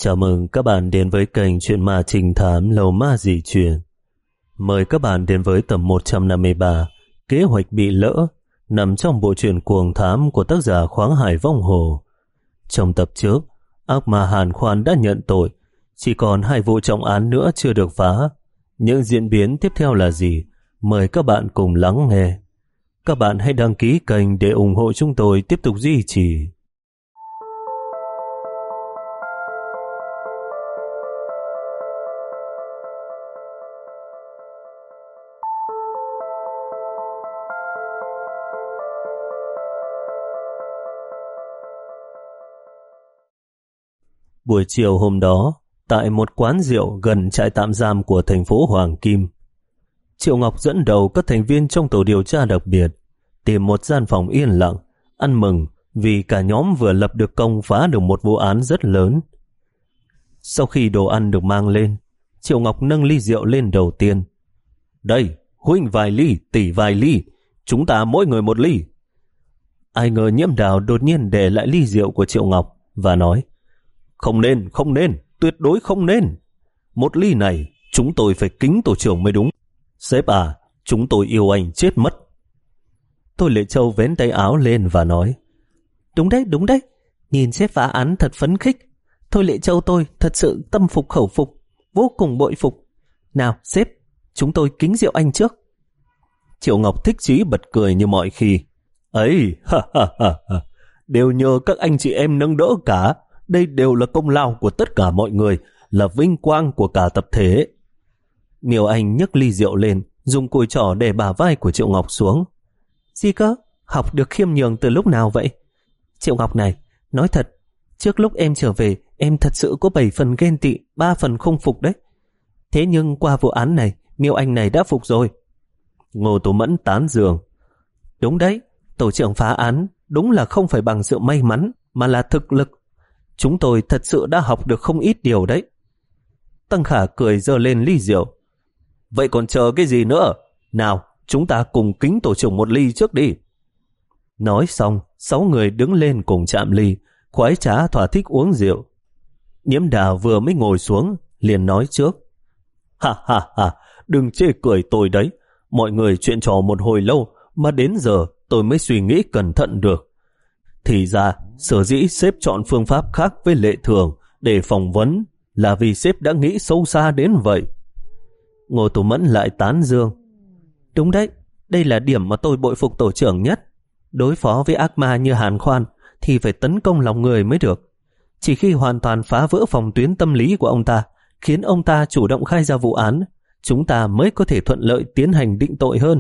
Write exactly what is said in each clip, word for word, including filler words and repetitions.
Chào mừng các bạn đến với kênh Chuyện Ma Trinh Thám Lầu Ma Dị Truyền. Mời các bạn đến với tập một trăm năm mươi ba, Kế hoạch bị lỡ, nằm trong bộ truyện Cuồng Thám của tác giả Khoáng Hải Vong Hồ. Trong tập trước, ác ma Hàn Khoan đã nhận tội, chỉ còn hai vụ trọng án nữa chưa được phá. Những diễn biến tiếp theo là gì? Mời các bạn cùng lắng nghe. Các bạn hãy đăng ký kênh để ủng hộ chúng tôi tiếp tục duy trì. Buổi chiều hôm đó, tại một quán rượu gần trại tạm giam của thành phố Hoàng Kim, Triệu Ngọc dẫn đầu các thành viên trong tổ điều tra đặc biệt tìm một gian phòng yên lặng, ăn mừng vì cả nhóm vừa lập được công phá được một vụ án rất lớn. Sau khi đồ ăn được mang lên, Triệu Ngọc nâng ly rượu lên đầu tiên. Đây, huynh vài ly, tỷ vài ly, chúng ta mỗi người một ly. Ai ngờ Nhiễm Đào đột nhiên để lại ly rượu của Triệu Ngọc và nói: Không nên, không nên, tuyệt đối không nên. Một ly này chúng tôi phải kính tổ trưởng mới đúng. Sếp à, chúng tôi yêu anh chết mất. Thôi Lệ Châu vén tay áo lên và nói: Đúng đấy, đúng đấy, nhìn sếp phá án thật phấn khích. Thôi Lệ Châu tôi thật sự tâm phục khẩu phục, vô cùng bội phục. Nào sếp, chúng tôi kính rượu anh trước. Triệu Ngọc thích chí bật cười như mọi khi. Ấy, ha ha ha, đều nhờ các anh chị em nâng đỡ cả. Đây đều là công lao của tất cả mọi người, là vinh quang của cả tập thể. Miêu Anh nhấc ly rượu lên, dùng cùi trỏ để bả vai của Triệu Ngọc xuống. Gì cơ? Học được khiêm nhường từ lúc nào vậy? Triệu Ngọc này, nói thật, trước lúc em trở về, em thật sự có bảy phần ghen tị, ba phần không phục đấy. Thế nhưng qua vụ án này, Miêu Anh này đã phục rồi. Ngô Tú Mẫn tán dương. Đúng đấy, tổ trưởng phá án đúng là không phải bằng sự may mắn, mà là thực lực. Chúng tôi thật sự đã học được không ít điều đấy. Tăng Khả cười giơ lên ly rượu. Vậy còn chờ cái gì nữa? Nào, chúng ta cùng kính tổ trưởng một ly trước đi. Nói xong, sáu người đứng lên cùng chạm ly, khoái trá thỏa thích uống rượu. Nhiễm Đào vừa mới ngồi xuống, liền nói trước. Ha ha ha, đừng chê cười tôi đấy. Mọi người chuyện trò một hồi lâu, mà đến giờ tôi mới suy nghĩ cẩn thận được. Thì ra, sở dĩ sếp chọn phương pháp khác với lệ thường để phỏng vấn là vì sếp đã nghĩ sâu xa đến vậy. Ngô Tú Mẫn lại tán dương. Đúng đấy, đây là điểm mà tôi bội phục tổ trưởng nhất. Đối phó với ác ma như Hàn Khoan thì phải tấn công lòng người mới được. Chỉ khi hoàn toàn phá vỡ phòng tuyến tâm lý của ông ta, khiến ông ta chủ động khai ra vụ án, chúng ta mới có thể thuận lợi tiến hành định tội hơn.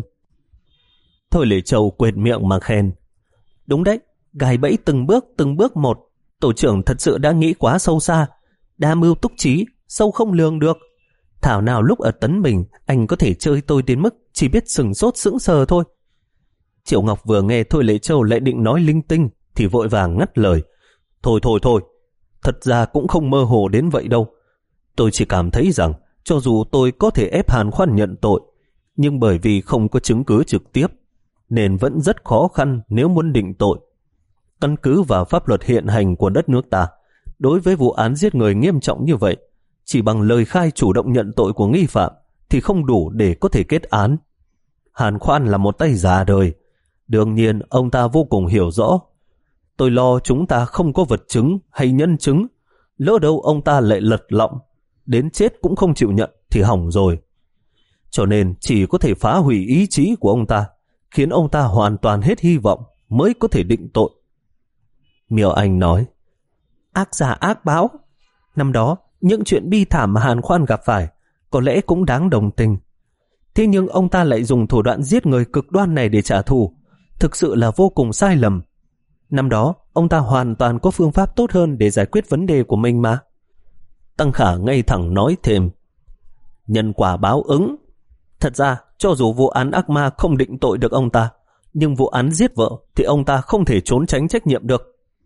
Thôi Lệ Châu quệt miệng mà khen. Đúng đấy, gài bẫy từng bước từng bước một. Tổ trưởng thật sự đã nghĩ quá sâu xa, đa mưu túc trí, sâu không lường được. Thảo nào lúc ở Tấn Bình anh có thể chơi tôi đến mức chỉ biết sừng sốt sững sờ thôi. Triệu Ngọc vừa nghe Thôi Lệ Châu lại định nói linh tinh thì vội vàng ngắt lời. Thôi thôi thôi, thật ra cũng không mơ hồ đến vậy đâu. Tôi chỉ cảm thấy rằng cho dù tôi có thể ép Hàn Khoan nhận tội, nhưng bởi vì không có chứng cứ trực tiếp nên vẫn rất khó khăn nếu muốn định tội. Căn cứ vào pháp luật hiện hành của đất nước ta, đối với vụ án giết người nghiêm trọng như vậy, chỉ bằng lời khai chủ động nhận tội của nghi phạm thì không đủ để có thể kết án. Hàn Khoan là một tay già đời, đương nhiên ông ta vô cùng hiểu rõ. Tôi lo chúng ta không có vật chứng hay nhân chứng, lỡ đâu ông ta lại lật lọng, đến chết cũng không chịu nhận thì hỏng rồi. Cho nên chỉ có thể phá hủy ý chí của ông ta, khiến ông ta hoàn toàn hết hy vọng mới có thể định tội. Miêu Anh nói. Ác giả ác báo. Năm đó, những chuyện bi thảm mà Hàn Khoan gặp phải có lẽ cũng đáng đồng tình. Thế nhưng ông ta lại dùng thủ đoạn giết người cực đoan này để trả thù, thực sự là vô cùng sai lầm. Năm đó, ông ta hoàn toàn có phương pháp tốt hơn để giải quyết vấn đề của mình mà. Tăng Khả ngay thẳng nói thêm. Nhân quả báo ứng. Thật ra, cho dù vụ án ác ma không định tội được ông ta, nhưng vụ án giết vợ thì ông ta không thể trốn tránh trách nhiệm được.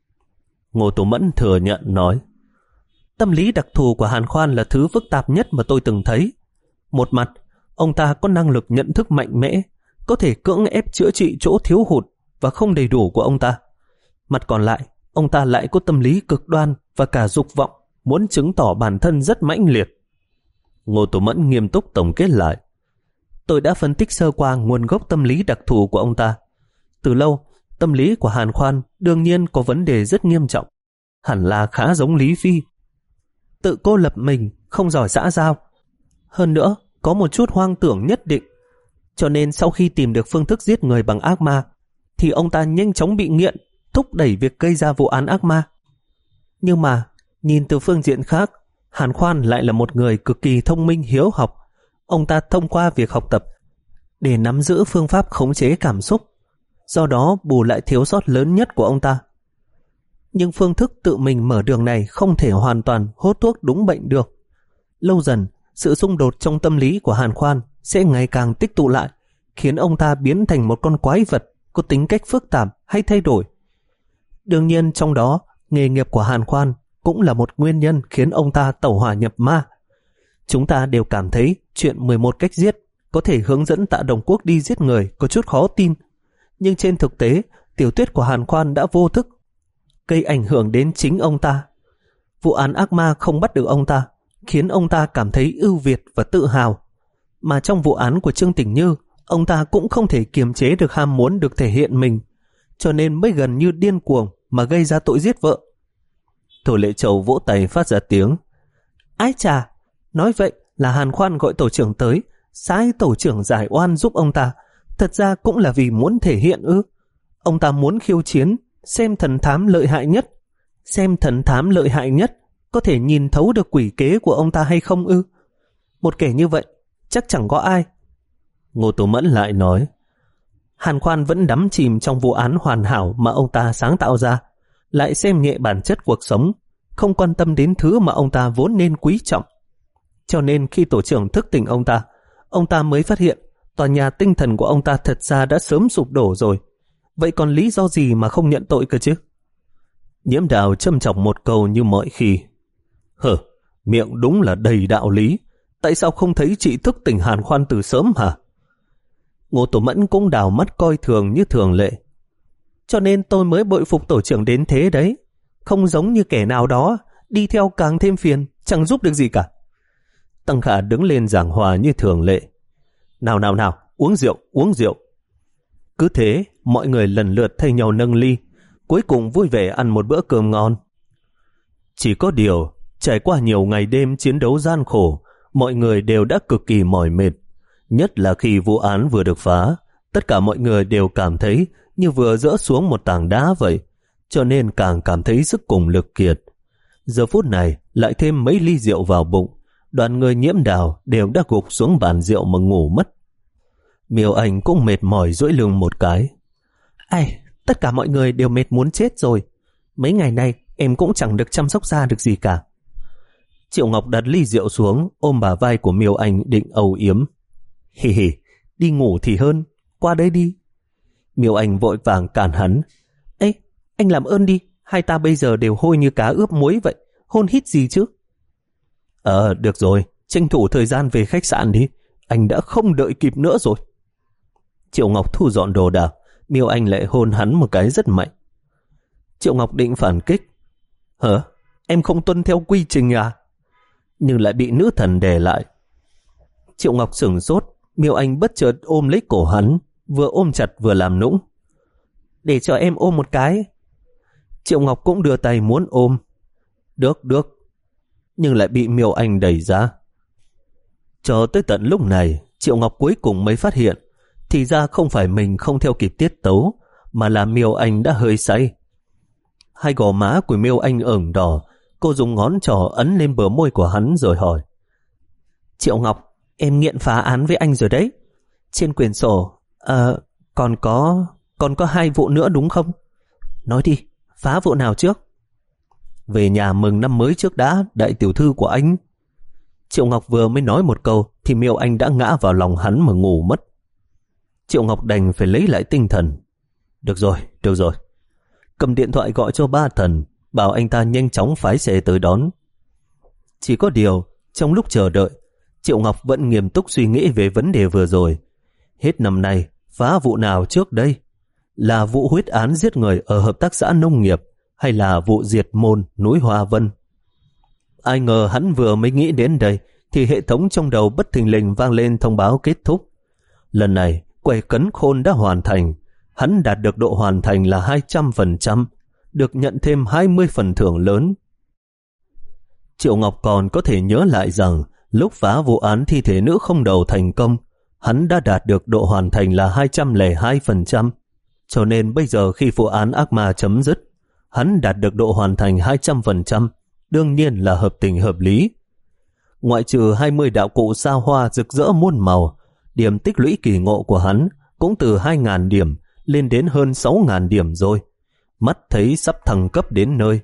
Ngô Tú Mẫn thừa nhận nói. Tâm lý đặc thù của Hàn Khoan là thứ phức tạp nhất mà tôi từng thấy. Một mặt, ông ta có năng lực nhận thức mạnh mẽ, có thể cưỡng ép chữa trị chỗ thiếu hụt và không đầy đủ của ông ta. Mặt còn lại, ông ta lại có tâm lý cực đoan và cả dục vọng, muốn chứng tỏ bản thân rất mãnh liệt. Ngô Tổ Mẫn nghiêm túc tổng kết lại. Tôi đã phân tích sơ qua nguồn gốc tâm lý đặc thù của ông ta. Từ lâu, tâm lý của Hàn Khoan đương nhiên có vấn đề rất nghiêm trọng. Hẳn là khá giống Lý Phi. Tự cô lập mình, không giỏi xã giao. Hơn nữa, có một chút hoang tưởng nhất định. Cho nên sau khi tìm được phương thức giết người bằng ác ma, thì ông ta nhanh chóng bị nghiện, thúc đẩy việc gây ra vụ án ác ma. Nhưng mà, nhìn từ phương diện khác, Hàn Khoan lại là một người cực kỳ thông minh hiếu học. Ông ta thông qua việc học tập để nắm giữ phương pháp khống chế cảm xúc, do đó bù lại thiếu sót lớn nhất của ông ta. Nhưng phương thức tự mình mở đường này không thể hoàn toàn hốt thuốc đúng bệnh được. Lâu dần, sự xung đột trong tâm lý của Hàn Khoan sẽ ngày càng tích tụ lại, khiến ông ta biến thành một con quái vật có tính cách phức tạp hay thay đổi. Đương nhiên trong đó, nghề nghiệp của Hàn Khoan cũng là một nguyên nhân khiến ông ta tẩu hỏa nhập ma. Chúng ta đều cảm thấy chuyện mười một cách giết có thể hướng dẫn Tạ Đồng Quốc đi giết người có chút khó tin. Nhưng trên thực tế, tiểu thuyết của Hàn Khoan đã vô thức gây ảnh hưởng đến chính ông ta. Vụ án ác ma không bắt được ông ta, khiến ông ta cảm thấy ưu việt và tự hào. Mà trong vụ án của Trương Tỉnh Như, ông ta cũng không thể kiềm chế được ham muốn được thể hiện mình, cho nên mới gần như điên cuồng mà gây ra tội giết vợ. Thổ Lệ Trầu vỗ tay phát ra tiếng. Ái chà, nói vậy là Hàn Khoan gọi tổ trưởng tới, sai tổ trưởng giải oan giúp ông ta. Thật ra cũng là vì muốn thể hiện ư. Ông ta muốn khiêu chiến, xem thần thám lợi hại nhất. Xem thần thám lợi hại nhất có thể nhìn thấu được quỷ kế của ông ta hay không ư? Một kẻ như vậy chắc chẳng có ai. Ngô Tổ Mẫn lại nói, Hàn Khoan vẫn đắm chìm trong vụ án hoàn hảo mà ông ta sáng tạo ra, lại xem nhẹ bản chất cuộc sống, không quan tâm đến thứ mà ông ta vốn nên quý trọng. Cho nên khi tổ trưởng thức tỉnh ông ta, ông ta mới phát hiện tòa nhà tinh thần của ông ta thật ra đã sớm sụp đổ rồi. Vậy còn lý do gì mà không nhận tội cơ chứ? Nhiễm Đào châm chọc một câu như mọi khi. Hờ, miệng đúng là đầy đạo lý. Tại sao không thấy chị thức tỉnh Hàn Khoan từ sớm hả? Ngô Tổ Mẫn cũng đào mắt coi thường như thường lệ. Cho nên tôi mới bội phục tổ trưởng đến thế đấy. Không giống như kẻ nào đó, đi theo càng thêm phiền, chẳng giúp được gì cả. Tăng Khả đứng lên giảng hòa như thường lệ. Nào nào nào, uống rượu, uống rượu. Cứ thế, mọi người lần lượt thay nhau nâng ly, cuối cùng vui vẻ ăn một bữa cơm ngon. Chỉ có điều, trải qua nhiều ngày đêm chiến đấu gian khổ, mọi người đều đã cực kỳ mỏi mệt. Nhất là khi vụ án vừa được phá, tất cả mọi người đều cảm thấy như vừa dỡ xuống một tảng đá vậy, cho nên càng cảm thấy sức cùng lực kiệt. Giờ phút này lại thêm mấy ly rượu vào bụng, đoàn người Nhiễm Đào đều đã gục xuống bàn rượu mà ngủ mất. Miêu Anh cũng mệt mỏi duỗi lưng một cái. Ai, tất cả mọi người đều mệt muốn chết rồi. Mấy ngày nay em cũng chẳng được chăm sóc da được gì cả. Triệu Ngọc đặt ly rượu xuống, ôm bả vai của Miêu Anh định âu yếm. Hì hì, đi ngủ thì hơn, qua đây đi. Miêu Anh vội vàng cản hắn. Ê, anh làm ơn đi, hai ta bây giờ đều hôi như cá ướp muối vậy, hôn hít gì chứ? Ờ, được rồi, tranh thủ thời gian về khách sạn đi, anh đã không đợi kịp nữa rồi. Triệu Ngọc thu dọn đồ đạc, Miêu Anh lại hôn hắn một cái rất mạnh. Triệu Ngọc định phản kích. Hả? Em không tuân theo quy trình à? Nhưng lại bị nữ thần đè lại. Triệu Ngọc sửng sốt, Miêu Anh bất chợt ôm lấy cổ hắn, vừa ôm chặt vừa làm nũng. Để cho em ôm một cái. Triệu Ngọc cũng đưa tay muốn ôm. Được, được. Nhưng lại bị Miêu Anh đẩy ra. Cho tới tận lúc này, Triệu Ngọc cuối cùng mới phát hiện, thì ra không phải mình không theo kịp tiết tấu, mà là Miêu Anh đã hơi say. Hai gò má của Miêu Anh ửng đỏ, cô dùng ngón trỏ ấn lên bờ môi của hắn rồi hỏi. Triệu Ngọc, em nghiện phá án với anh rồi đấy. Trên quyển sổ, à, còn có, còn có hai vụ nữa đúng không? Nói đi, phá vụ nào trước? Về nhà mừng năm mới trước đã, đại tiểu thư của anh. Triệu Ngọc vừa mới nói một câu thì Miêu Anh đã ngã vào lòng hắn mà ngủ mất. Triệu Ngọc đành phải lấy lại tinh thần. Được rồi, được rồi. Cầm điện thoại gọi cho ba thần, bảo anh ta nhanh chóng phái xe tới đón. Chỉ có điều, trong lúc chờ đợi, Triệu Ngọc vẫn nghiêm túc suy nghĩ về vấn đề vừa rồi. Hết năm nay, phá vụ nào trước đây? Là vụ huyết án giết người ở hợp tác xã nông nghiệp hay là vụ diệt môn núi Hoa Vân? Ai ngờ hắn vừa mới nghĩ đến đây thì hệ thống trong đầu bất thình lình vang lên thông báo kết thúc. Lần này quẻ cấn khôn đã hoàn thành. Hắn đạt được độ hoàn thành là hai trăm phần trăm, được nhận thêm hai mươi phần thưởng lớn. Triệu Ngọc còn có thể nhớ lại rằng lúc phá vụ án thi thể nữ không đầu thành công, hắn đã đạt được độ hoàn thành là hai trăm lẻ hai phần trăm. Cho nên bây giờ khi vụ án ác ma chấm dứt, hắn đạt được độ hoàn thành hai trăm phần trăm, đương nhiên là hợp tình hợp lý. Ngoại trừ hai mươi đạo cụ xa hoa rực rỡ muôn màu, điểm tích lũy kỳ ngộ của hắn cũng từ hai nghìn điểm lên đến hơn sáu nghìn điểm rồi. Mắt thấy sắp thăng cấp đến nơi.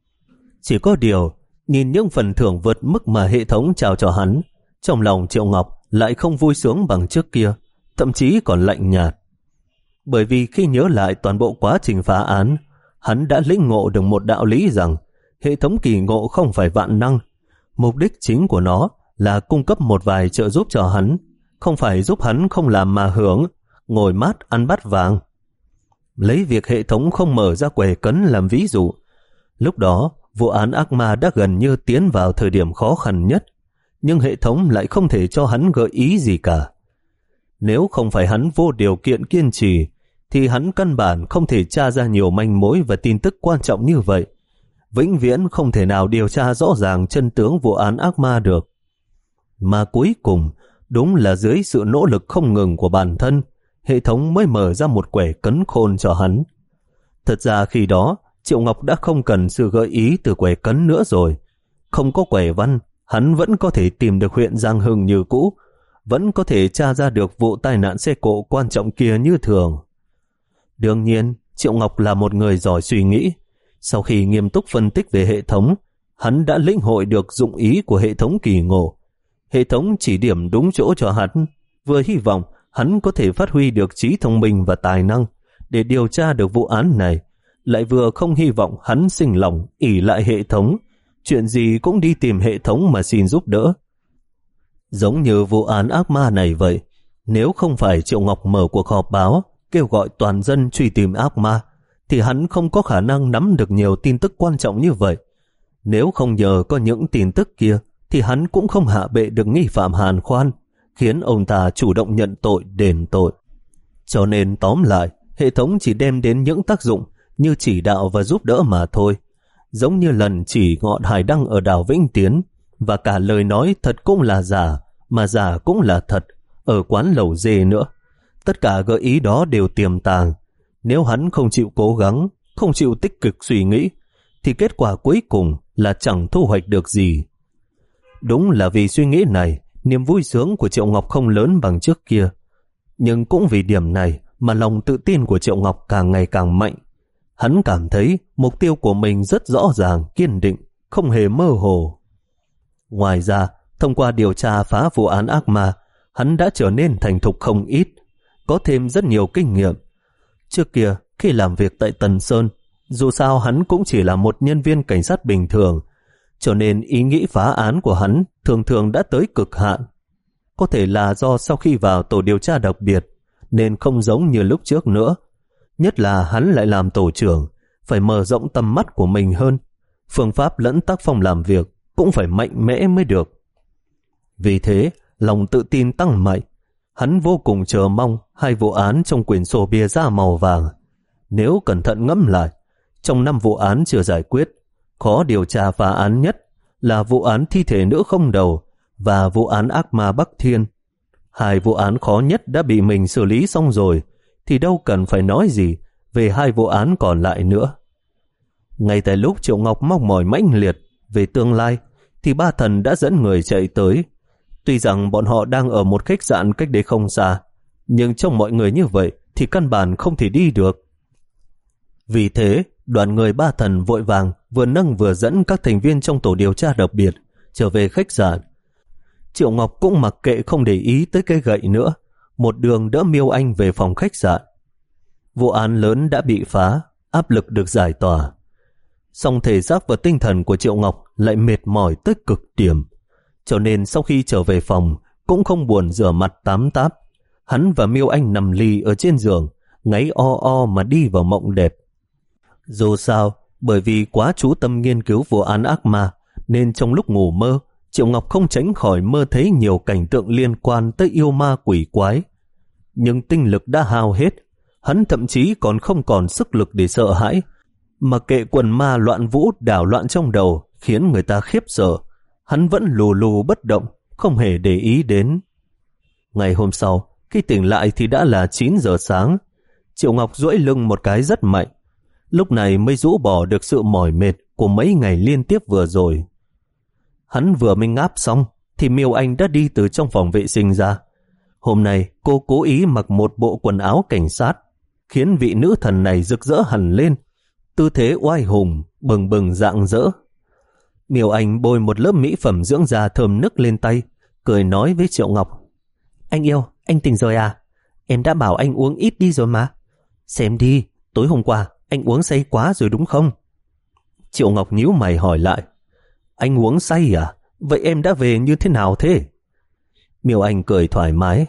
Chỉ có điều, nhìn những phần thưởng vượt mức mà hệ thống trao cho hắn, trong lòng Triệu Ngọc lại không vui sướng bằng trước kia, thậm chí còn lạnh nhạt. Bởi vì khi nhớ lại toàn bộ quá trình phá án, hắn đã lĩnh ngộ được một đạo lý rằng hệ thống kỳ ngộ không phải vạn năng. Mục đích chính của nó là cung cấp một vài trợ giúp cho hắn, không phải giúp hắn không làm mà hưởng, ngồi mát ăn bát vàng. Lấy việc hệ thống không mở ra quẻ cấn làm ví dụ, lúc đó vụ án ác ma đã gần như tiến vào thời điểm khó khăn nhất, nhưng hệ thống lại không thể cho hắn gợi ý gì cả. Nếu không phải hắn vô điều kiện kiên trì, thì hắn căn bản không thể tra ra nhiều manh mối và tin tức quan trọng như vậy. Vĩnh viễn không thể nào điều tra rõ ràng chân tướng vụ án ác ma được. Mà cuối cùng, đúng là dưới sự nỗ lực không ngừng của bản thân, hệ thống mới mở ra một quẻ cấn khôn cho hắn. Thật ra khi đó, Triệu Ngọc đã không cần sự gợi ý từ quẻ cấn nữa rồi. Không có quẻ văn, hắn vẫn có thể tìm được huyện Giang Hưng như cũ, vẫn có thể tra ra được vụ tai nạn xe cộ quan trọng kia như thường. Đương nhiên, Triệu Ngọc là một người giỏi suy nghĩ. Sau khi nghiêm túc phân tích về hệ thống, hắn đã lĩnh hội được dụng ý của hệ thống kỳ ngộ. Hệ thống chỉ điểm đúng chỗ cho hắn, vừa hy vọng hắn có thể phát huy được trí thông minh và tài năng để điều tra được vụ án này, lại vừa không hy vọng hắn sinh lòng ỷ lại hệ thống, chuyện gì cũng đi tìm hệ thống mà xin giúp đỡ. Giống như vụ án ác ma này vậy, nếu không phải Triệu Ngọc mở cuộc họp báo kêu gọi toàn dân truy tìm ác ma, thì hắn không có khả năng nắm được nhiều tin tức quan trọng như vậy. Nếu không nhờ có những tin tức kia, thì hắn cũng không hạ bệ được nghi phạm Hàn Khoan, khiến ông ta chủ động nhận tội đền tội. Cho nên tóm lại, hệ thống chỉ đem đến những tác dụng như chỉ đạo và giúp đỡ mà thôi. Giống như lần chỉ ngọn hải đăng ở đảo Vĩnh Tiến, và cả lời nói thật cũng là giả, mà giả cũng là thật, ở quán lẩu dê nữa. Tất cả gợi ý đó đều tiềm tàng. Nếu hắn không chịu cố gắng, không chịu tích cực suy nghĩ, thì kết quả cuối cùng là chẳng thu hoạch được gì. Đúng là vì suy nghĩ này, niềm vui sướng của Triệu Ngọc không lớn bằng trước kia. Nhưng cũng vì điểm này mà lòng tự tin của Triệu Ngọc càng ngày càng mạnh. Hắn cảm thấy mục tiêu của mình rất rõ ràng, kiên định, không hề mơ hồ. Ngoài ra, thông qua điều tra phá vụ án ác ma, hắn đã trở nên thành thục không ít, có thêm rất nhiều kinh nghiệm. Trước kia, khi làm việc tại Tần Sơn, dù sao hắn cũng chỉ là một nhân viên cảnh sát bình thường, cho nên ý nghĩ phá án của hắn thường thường đã tới cực hạn. Có thể là do sau khi vào tổ điều tra đặc biệt, nên không giống như lúc trước nữa. Nhất là hắn lại làm tổ trưởng, phải mở rộng tầm mắt của mình hơn. Phương pháp lẫn tác phong làm việc cũng phải mạnh mẽ mới được. Vì thế, lòng tự tin tăng mạnh. Hắn vô cùng chờ mong hai vụ án trong quyển sổ bìa da màu vàng. Nếu cẩn thận ngẫm lại, trong năm vụ án chưa giải quyết, khó điều tra phá án nhất là vụ án thi thể nữ không đầu và vụ án ác ma Bắc Thiên. Hai vụ án khó nhất đã bị mình xử lý xong rồi, thì đâu cần phải nói gì về hai vụ án còn lại nữa. Ngay tại lúc Triệu Ngọc mong mỏi mãnh liệt về tương lai, thì ba thần đã dẫn người chạy tới. Tuy rằng bọn họ đang ở một khách sạn cách đây không xa, nhưng trong mọi người như vậy thì căn bản không thể đi được. Vì thế, đoàn người ba thần vội vàng vừa nâng vừa dẫn các thành viên trong tổ điều tra đặc biệt trở về khách sạn. Triệu Ngọc cũng mặc kệ không để ý tới cây gậy nữa, một đường đỡ Miêu Anh về phòng khách sạn. Vụ án lớn đã bị phá, áp lực được giải tỏa. Song thể xác và tinh thần của Triệu Ngọc lại mệt mỏi tới cực điểm, cho nên sau khi trở về phòng cũng không buồn rửa mặt tắm táp. Hắn và Miêu Anh nằm lì ở trên giường, ngáy o o mà đi vào mộng đẹp. Dù sao, bởi vì quá chú tâm nghiên cứu vụ án ác ma, nên trong lúc ngủ mơ, Triệu Ngọc không tránh khỏi mơ thấy nhiều cảnh tượng liên quan tới yêu ma quỷ quái. Nhưng tinh lực đã hao hết, hắn thậm chí còn không còn sức lực để sợ hãi, mà kệ quần ma loạn vũ đảo loạn trong đầu khiến người ta khiếp sợ. Hắn vẫn lù lù bất động, không hề để ý đến. Ngày hôm sau, khi tỉnh lại thì đã là chín giờ sáng. Triệu Ngọc duỗi lưng một cái rất mạnh, lúc này mới rũ bỏ được sự mỏi mệt của mấy ngày liên tiếp vừa rồi. Hắn vừa mới ngáp xong thì Miêu Anh đã đi từ trong phòng vệ sinh ra. Hôm nay cô cố ý mặc một bộ quần áo cảnh sát, khiến vị nữ thần này rực rỡ hẳn lên, tư thế oai hùng, bừng bừng rạng rỡ. Miêu Anh bôi một lớp mỹ phẩm dưỡng da thơm nức lên tay, cười nói với Triệu Ngọc: Anh yêu, anh tỉnh rồi à? Em đã bảo anh uống ít đi rồi mà. Xem đi, tối hôm qua anh uống say quá rồi đúng không? Triệu Ngọc nhíu mày hỏi lại: Anh uống say à? Vậy em đã về như thế nào thế? Miêu Anh cười thoải mái: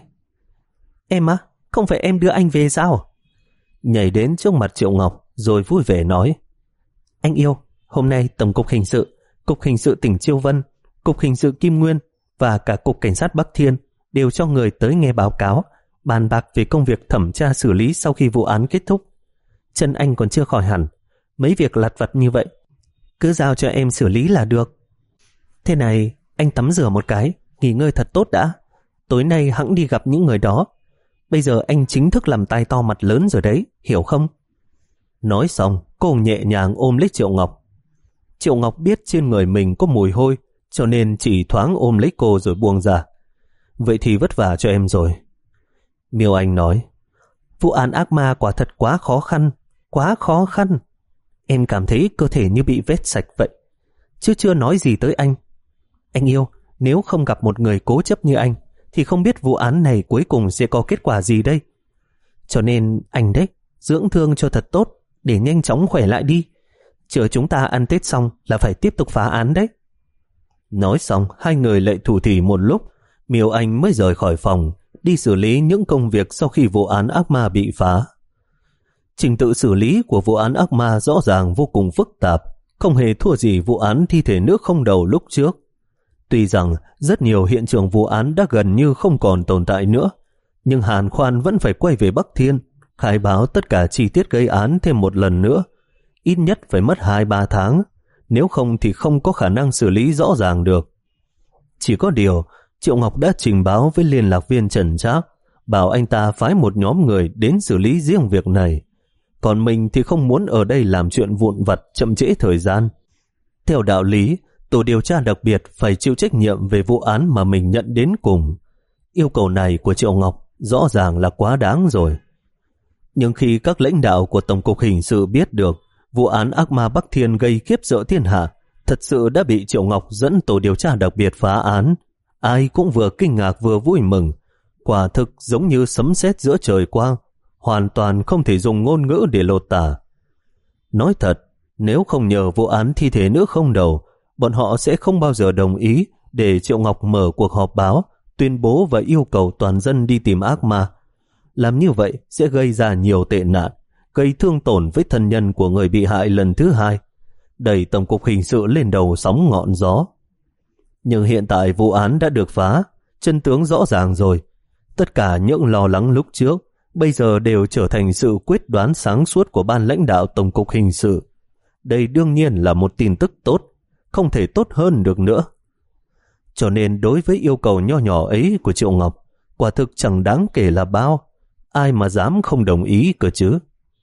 Em á, không phải em đưa anh về sao? Nhảy đến trước mặt Triệu Ngọc rồi vui vẻ nói: Anh yêu, hôm nay Tổng cục Hình sự, Cục Hình sự tỉnh Chiêu Vân, Cục Hình sự Kim Nguyên và cả Cục Cảnh sát Bắc Thiên đều cho người tới nghe báo cáo, bàn bạc về công việc thẩm tra xử lý sau khi vụ án kết thúc. Chân anh còn chưa khỏi hẳn, mấy việc lặt vặt như vậy cứ giao cho em xử lý là được. Thế này, anh tắm rửa một cái, nghỉ ngơi thật tốt đã. Tối nay hẵng đi gặp những người đó. Bây giờ anh chính thức làm tai to mặt lớn rồi đấy, hiểu không? Nói xong, cô nhẹ nhàng ôm lấy Triệu Ngọc. Triệu Ngọc biết trên người mình có mùi hôi, cho nên chỉ thoáng ôm lấy cô rồi buông ra. Vậy thì vất vả cho em rồi. Miêu Anh nói: Vụ án ác ma quả thật quá khó khăn, quá khó khăn. Em cảm thấy cơ thể như bị vết sạch vậy, chứ chưa nói gì tới anh. Anh yêu, nếu không gặp một người cố chấp như anh, thì không biết vụ án này cuối cùng sẽ có kết quả gì đây. Cho nên anh đấy, dưỡng thương cho thật tốt, để nhanh chóng khỏe lại đi. Chờ chúng ta ăn Tết xong là phải tiếp tục phá án đấy. Nói xong, hai người lại thủ thỉ một lúc, Miêu Anh mới rời khỏi phòng, đi xử lý những công việc sau khi vụ án ác ma bị phá. Trình tự xử lý của vụ án ác ma rõ ràng vô cùng phức tạp, không hề thua gì vụ án thi thể nước không đầu lúc trước. Tuy rằng rất nhiều hiện trường vụ án đã gần như không còn tồn tại nữa, nhưng Hàn Khoan vẫn phải quay về Bắc Thiên, khai báo tất cả chi tiết gây án thêm một lần nữa. Ít nhất phải mất hai ba tháng, nếu không thì không có khả năng xử lý rõ ràng được. Chỉ có điều, Triệu Ngọc đã trình báo với liên lạc viên Trần Trác, bảo anh ta phái một nhóm người đến xử lý riêng việc này. Còn mình thì không muốn ở đây làm chuyện vụn vặt chậm trễ thời gian. Theo đạo lý, tổ điều tra đặc biệt phải chịu trách nhiệm về vụ án mà mình nhận đến cùng. Yêu cầu này của Triệu Ngọc rõ ràng là quá đáng rồi. Nhưng khi các lãnh đạo của Tổng cục Hình sự biết được vụ án ác ma Bắc Thiên gây khiếp sợ thiên hạ thật sự đã bị Triệu Ngọc dẫn tổ điều tra đặc biệt phá án, ai cũng vừa kinh ngạc vừa vui mừng. Quả thực giống như sấm sét giữa trời quang, hoàn toàn không thể dùng ngôn ngữ để lột tả. Nói thật, nếu không nhờ vụ án thi thể nữ không đầu, bọn họ sẽ không bao giờ đồng ý để Triệu Ngọc mở cuộc họp báo, tuyên bố và yêu cầu toàn dân đi tìm ác ma. Làm như vậy sẽ gây ra nhiều tệ nạn, gây thương tổn với thân nhân của người bị hại lần thứ hai, đẩy Tổng cục Hình sự lên đầu sóng ngọn gió. Nhưng hiện tại vụ án đã được phá, chân tướng rõ ràng rồi. Tất cả những lo lắng lúc trước bây giờ đều trở thành sự quyết đoán sáng suốt của ban lãnh đạo Tổng cục Hình sự. Đây đương nhiên là một tin tức tốt, không thể tốt hơn được nữa. Cho nên đối với yêu cầu nho nhỏ ấy của Triệu Ngọc, quả thực chẳng đáng kể là bao, ai mà dám không đồng ý cơ chứ.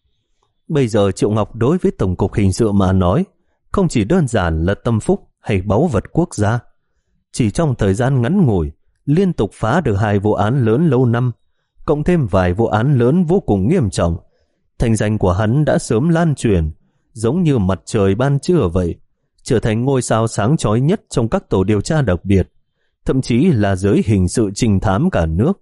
Bây giờ Triệu Ngọc đối với Tổng cục Hình sự mà nói, không chỉ đơn giản là tâm phúc hay báu vật quốc gia. Chỉ trong thời gian ngắn ngủi, liên tục phá được hai vụ án lớn lâu năm, cộng thêm vài vụ án lớn vô cùng nghiêm trọng, thành danh của hắn đã sớm lan truyền, giống như mặt trời ban trưa vậy, trở thành ngôi sao sáng chói nhất trong các tổ điều tra đặc biệt, thậm chí là giới hình sự trinh thám cả nước.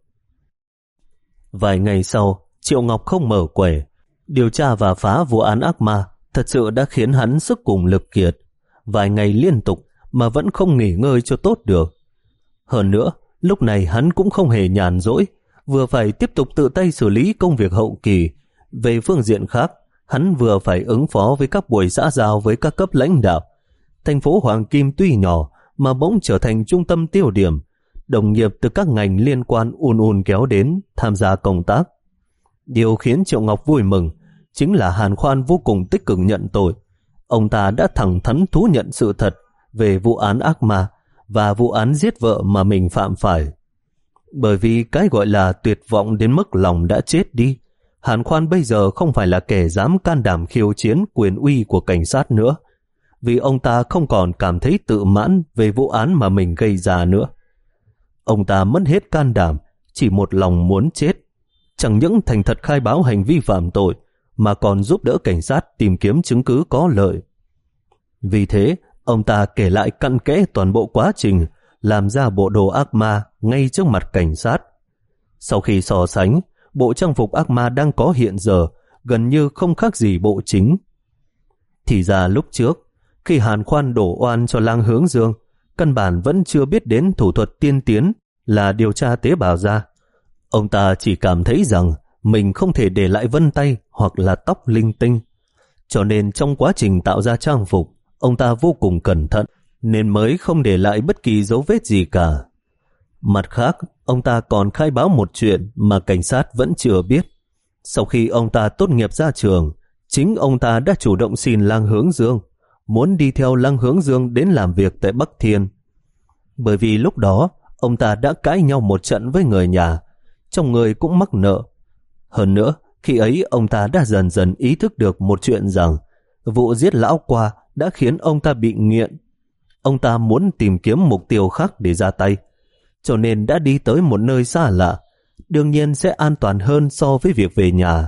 Vài ngày sau, Triệu Ngọc không mở quẻ, điều tra và phá vụ án ác ma thật sự đã khiến hắn sức cùng lực kiệt, vài ngày liên tục mà vẫn không nghỉ ngơi cho tốt được. Hơn nữa, lúc này hắn cũng không hề nhàn rỗi, vừa phải tiếp tục tự tay xử lý công việc hậu kỳ. Về phương diện khác, hắn vừa phải ứng phó với các buổi xã giao với các cấp lãnh đạo. thành phố Hoàng Kim tuy nhỏ mà bỗng trở thành trung tâm tiêu điểm, đồng nghiệp từ các ngành liên quan ùn ùn kéo đến tham gia công tác. Điều khiến Triệu Ngọc vui mừng chính là Hàn Khoan vô cùng tích cực nhận tội. Ông ta đã thẳng thắn thú nhận sự thật về vụ án ác ma và vụ án giết vợ mà mình phạm phải. Bởi vì cái gọi là tuyệt vọng đến mức lòng đã chết đi, Hàn Khoan bây giờ không phải là kẻ dám can đảm khiêu chiến quyền uy của cảnh sát nữa, vì ông ta không còn cảm thấy tự mãn về vụ án mà mình gây ra nữa. Ông ta mất hết can đảm, chỉ một lòng muốn chết, chẳng những thành thật khai báo hành vi phạm tội, mà còn giúp đỡ cảnh sát tìm kiếm chứng cứ có lợi. Vì thế, ông ta kể lại cặn kẽ toàn bộ quá trình làm ra bộ đồ ác ma ngay trước mặt cảnh sát. Sau khi so sánh, bộ trang phục ác ma đang có hiện giờ gần như không khác gì bộ chính. Thì ra lúc trước, khi Hàn Khoan đổ oan cho Lang Hướng Dương, căn bản vẫn chưa biết đến thủ thuật tiên tiến là điều tra tế bào da. Ông ta chỉ cảm thấy rằng mình không thể để lại vân tay hoặc là tóc linh tinh. Cho nên trong quá trình tạo ra trang phục, ông ta vô cùng cẩn thận, nên mới không để lại bất kỳ dấu vết gì cả. Mặt khác, ông ta còn khai báo một chuyện mà cảnh sát vẫn chưa biết. Sau khi ông ta tốt nghiệp ra trường, chính ông ta đã chủ động xin Lang Hướng Dương, muốn đi theo Lang Hướng Dương đến làm việc tại Bắc Thiên. Bởi vì lúc đó, ông ta đã cãi nhau một trận với người nhà, trong người cũng mắc nợ. Hơn nữa, khi ấy ông ta đã dần dần ý thức được một chuyện rằng vụ giết lão qua đã khiến ông ta bị nghiện. Ông ta muốn tìm kiếm mục tiêu khác để ra tay, cho nên đã đi tới một nơi xa lạ, đương nhiên sẽ an toàn hơn so với việc về nhà.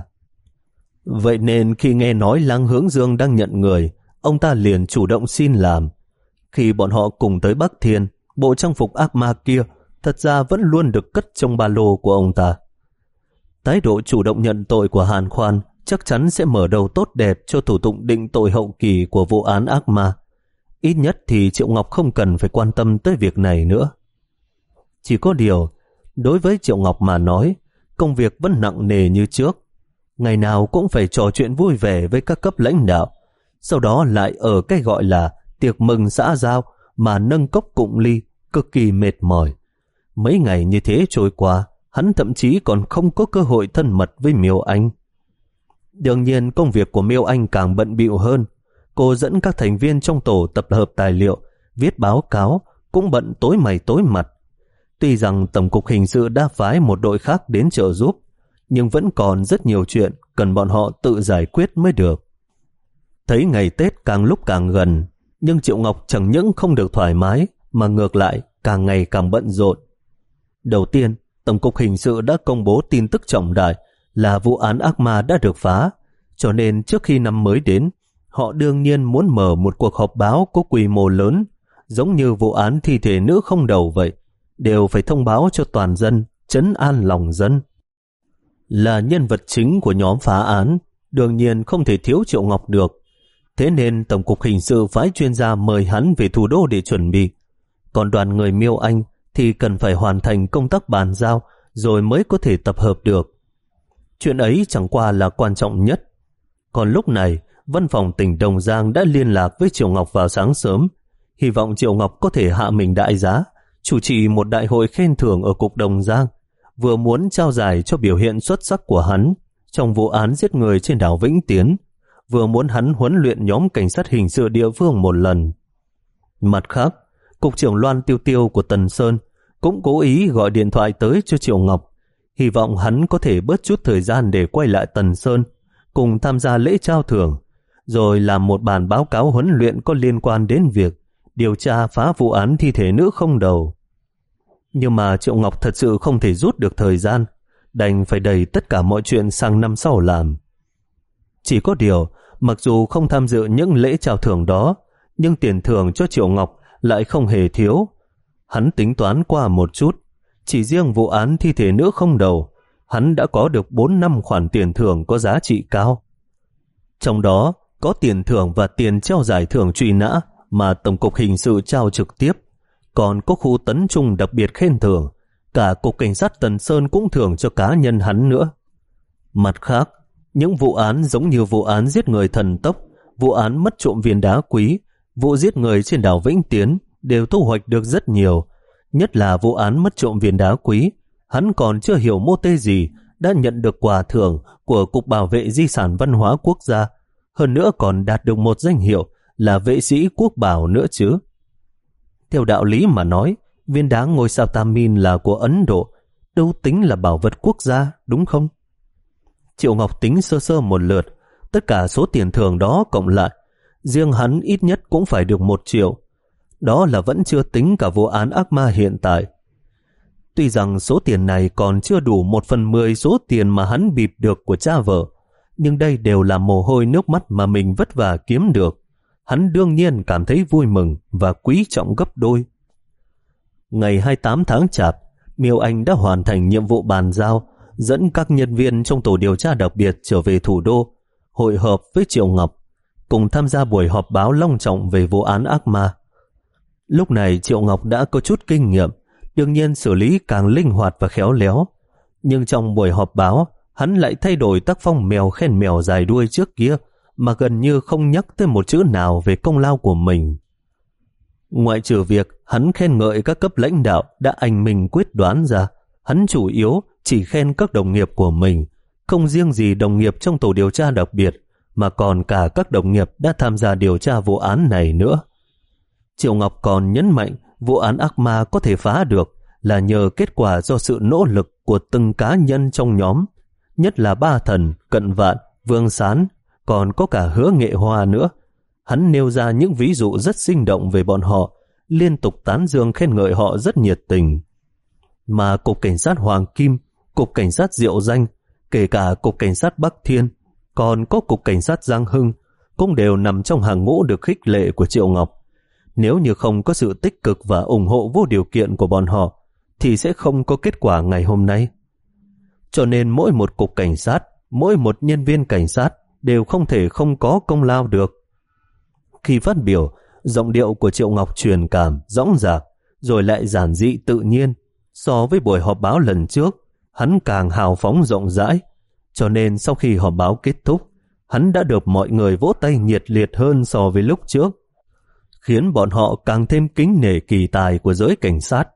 Vậy nên khi nghe nói Lang Hướng Dương đang nhận người, ông ta liền chủ động xin làm. Khi bọn họ cùng tới Bắc Thiên, bộ trang phục ác ma kia thật ra vẫn luôn được cất trong ba lô của ông ta. Thái độ chủ động nhận tội của Hàn Khoan chắc chắn sẽ mở đầu tốt đẹp cho thủ tục định tội hậu kỳ của vụ án ác ma. Ít nhất thì Triệu Ngọc không cần phải quan tâm tới việc này nữa. Chỉ có điều, đối với Triệu Ngọc mà nói, công việc vẫn nặng nề như trước. Ngày nào cũng phải trò chuyện vui vẻ với các cấp lãnh đạo, sau đó lại ở cái gọi là tiệc mừng xã giao mà nâng cốc cụng ly, cực kỳ mệt mỏi. Mấy ngày như thế trôi qua, hắn thậm chí còn không có cơ hội thân mật với Miêu Anh. Đương nhiên công việc của Miêu Anh càng bận bịu hơn. Cô dẫn các thành viên trong tổ tập hợp tài liệu, viết báo cáo, cũng bận tối mày tối mặt. Tuy rằng Tổng cục Hình sự đã phái một đội khác đến trợ giúp, nhưng vẫn còn rất nhiều chuyện cần bọn họ tự giải quyết mới được. Thấy ngày Tết càng lúc càng gần, nhưng Triệu Ngọc chẳng những không được thoải mái, mà ngược lại càng ngày càng bận rộn. Đầu tiên, Tổng cục Hình sự đã công bố tin tức trọng đại là vụ án ác ma đã được phá, cho nên trước khi năm mới đến, họ đương nhiên muốn mở một cuộc họp báo có quy mô lớn, giống như vụ án thi thể nữ không đầu vậy, đều phải thông báo cho toàn dân, trấn an lòng dân. Là nhân vật chính của nhóm phá án, đương nhiên không thể thiếu Triệu Ngọc được. Thế nên Tổng cục Hình sự phái chuyên gia mời hắn về thủ đô để chuẩn bị. Còn đoàn người Miêu Anh thì cần phải hoàn thành công tác bàn giao rồi mới có thể tập hợp được. Chuyện ấy chẳng qua là quan trọng nhất. Còn lúc này, văn phòng tỉnh Đồng Giang đã liên lạc với Triệu Ngọc vào sáng sớm, hy vọng Triệu Ngọc có thể hạ mình đại giá, chủ trì một đại hội khen thưởng ở cục Đồng Giang, vừa muốn trao giải cho biểu hiện xuất sắc của hắn trong vụ án giết người trên đảo Vĩnh Tiến, vừa muốn hắn huấn luyện nhóm cảnh sát hình sự địa phương một lần. Mặt khác, cục trưởng Loan Tiêu Tiêu của Tần Sơn cũng cố ý gọi điện thoại tới cho Triệu Ngọc, hy vọng hắn có thể bớt chút thời gian để quay lại Tần Sơn, cùng tham gia lễ trao thưởng, rồi làm một bản báo cáo huấn luyện có liên quan đến việc điều tra phá vụ án thi thể nữ không đầu. Nhưng mà Triệu Ngọc thật sự không thể rút được thời gian, đành phải đẩy tất cả mọi chuyện sang năm sau làm. Chỉ có điều, mặc dù không tham dự những lễ trao thưởng đó, nhưng tiền thưởng cho Triệu Ngọc lại không hề thiếu. Hắn tính toán qua một chút, chỉ riêng vụ án thi thể nữ không đầu, hắn đã có được bốn năm khoản tiền thưởng có giá trị cao. Trong đó có tiền thưởng và tiền treo giải thưởng truy nã mà Tổng cục Hình sự trao trực tiếp, còn có khu tấn trung đặc biệt khen thưởng, cả cục cảnh sát Tần Sơn cũng thưởng cho cá nhân hắn nữa. Mặt khác, những vụ án giống như vụ án giết người thần tốc, vụ án mất trộm viên đá quý vụ giết người trên đảo Vĩnh Tiến đều thu hoạch được rất nhiều, nhất là vụ án mất trộm viên đá quý. Hắn còn chưa hiểu mô tê gì đã nhận được quà thưởng của Cục Bảo vệ Di sản Văn hóa Quốc gia, hơn nữa còn đạt được một danh hiệu là vệ sĩ quốc bảo nữa chứ. Theo đạo lý mà nói, viên đá ngôi sao Tam Min là của Ấn Độ, đâu tính là bảo vật quốc gia, đúng không? Triệu Ngọc tính sơ sơ một lượt, tất cả số tiền thưởng đó cộng lại, riêng hắn ít nhất cũng phải được một triệu. Đó là vẫn chưa tính cả vụ án ác ma hiện tại. Tuy rằng số tiền này còn chưa đủ một phần mười số tiền mà hắn bịp được của cha vợ, nhưng đây đều là mồ hôi nước mắt mà mình vất vả kiếm được. Hắn đương nhiên cảm thấy vui mừng và quý trọng gấp đôi. Ngày hai mươi tám tháng Chạp, Miêu Anh đã hoàn thành nhiệm vụ bàn giao, dẫn các nhân viên trong tổ điều tra đặc biệt trở về thủ đô, hội họp với Triệu Ngọc, cùng tham gia buổi họp báo long trọng về vụ án ác ma. Lúc này Triệu Ngọc đã có chút kinh nghiệm, đương nhiên xử lý càng linh hoạt và khéo léo. Nhưng trong buổi họp báo, hắn lại thay đổi tác phong mèo khen mèo dài đuôi trước kia, mà gần như không nhắc tới một chữ nào về công lao của mình. Ngoại trừ việc hắn khen ngợi các cấp lãnh đạo đã anh mình quyết đoán ra, hắn chủ yếu chỉ khen các đồng nghiệp của mình, không riêng gì đồng nghiệp trong tổ điều tra đặc biệt, mà còn cả các đồng nghiệp đã tham gia điều tra vụ án này nữa. Triệu Ngọc còn nhấn mạnh vụ án ác ma có thể phá được là nhờ kết quả do sự nỗ lực của từng cá nhân trong nhóm, nhất là Ba Thần, Cận Vạn, Vương Sán, còn có cả Hứa Nghệ Hoa nữa. Hắn nêu ra những ví dụ rất sinh động về bọn họ, liên tục tán dương khen ngợi họ rất nhiệt tình. Mà Cục Cảnh sát Hoàng Kim, Cục Cảnh sát Diệu Danh, kể cả Cục Cảnh sát Bắc Thiên, còn có Cục Cảnh sát Giang Hưng, cũng đều nằm trong hàng ngũ được khích lệ của Triệu Ngọc. Nếu như không có sự tích cực và ủng hộ vô điều kiện của bọn họ, thì sẽ không có kết quả ngày hôm nay. Cho nên mỗi một cục cảnh sát, mỗi một nhân viên cảnh sát đều không thể không có công lao được. Khi phát biểu, giọng điệu của Triệu Ngọc truyền cảm, dõng dạc, rồi lại giản dị tự nhiên. So với buổi họp báo lần trước, hắn càng hào phóng rộng rãi. Cho nên sau khi họp báo kết thúc, hắn đã được mọi người vỗ tay nhiệt liệt hơn so với lúc trước, khiến bọn họ càng thêm kính nể kỳ tài của giới cảnh sát.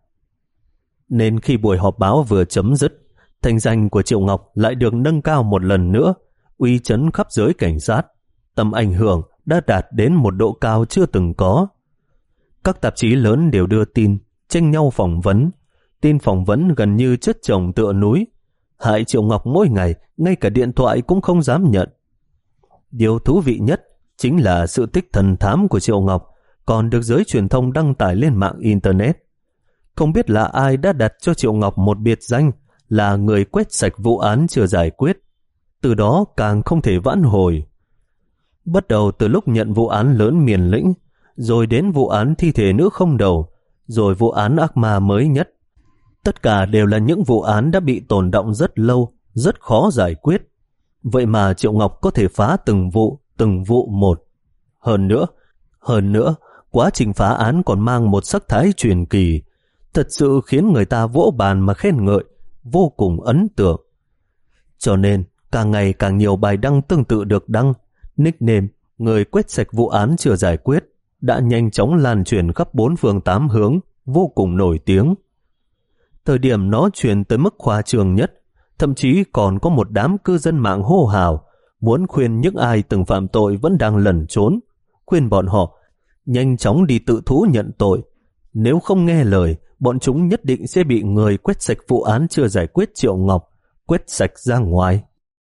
Nên khi buổi họp báo vừa chấm dứt, thanh danh của Triệu Ngọc lại được nâng cao một lần nữa, uy chấn khắp giới cảnh sát. Tầm ảnh hưởng đã đạt đến một độ cao chưa từng có. Các tạp chí lớn đều đưa tin, tranh nhau phỏng vấn. Tin phỏng vấn gần như chất chồng tựa núi, hại Triệu Ngọc mỗi ngày ngay cả điện thoại cũng không dám nhận. Điều thú vị nhất chính là sự tích thần thám của Triệu Ngọc còn được giới truyền thông đăng tải lên mạng Internet. Không biết là ai đã đặt cho Triệu Ngọc một biệt danh là người quét sạch vụ án chưa giải quyết, từ đó càng không thể vãn hồi. Bắt đầu từ lúc nhận vụ án lớn Miền Lĩnh, rồi đến vụ án thi thể nữ không đầu, rồi vụ án ác ma mới nhất. Tất cả đều là những vụ án đã bị tồn đọng rất lâu, rất khó giải quyết. Vậy mà Triệu Ngọc có thể phá từng vụ, từng vụ một. Hơn nữa, hơn nữa, quá trình phá án còn mang một sắc thái truyền kỳ, thật sự khiến người ta vỗ bàn mà khen ngợi, vô cùng ấn tượng. Cho nên, càng ngày càng nhiều bài đăng tương tự được đăng, nickname người quét sạch vụ án chưa giải quyết đã nhanh chóng lan truyền khắp bốn phương tám hướng, vô cùng nổi tiếng. Thời điểm nó truyền tới mức khoa trương nhất, thậm chí còn có một đám cư dân mạng hô hào, muốn khuyên những ai từng phạm tội vẫn đang lẩn trốn, khuyên bọn họ nhanh chóng đi tự thú nhận tội. Nếu không nghe lời, bọn chúng nhất định sẽ bị người quét sạch vụ án chưa giải quyết Triệu Ngọc quét sạch ra ngoài.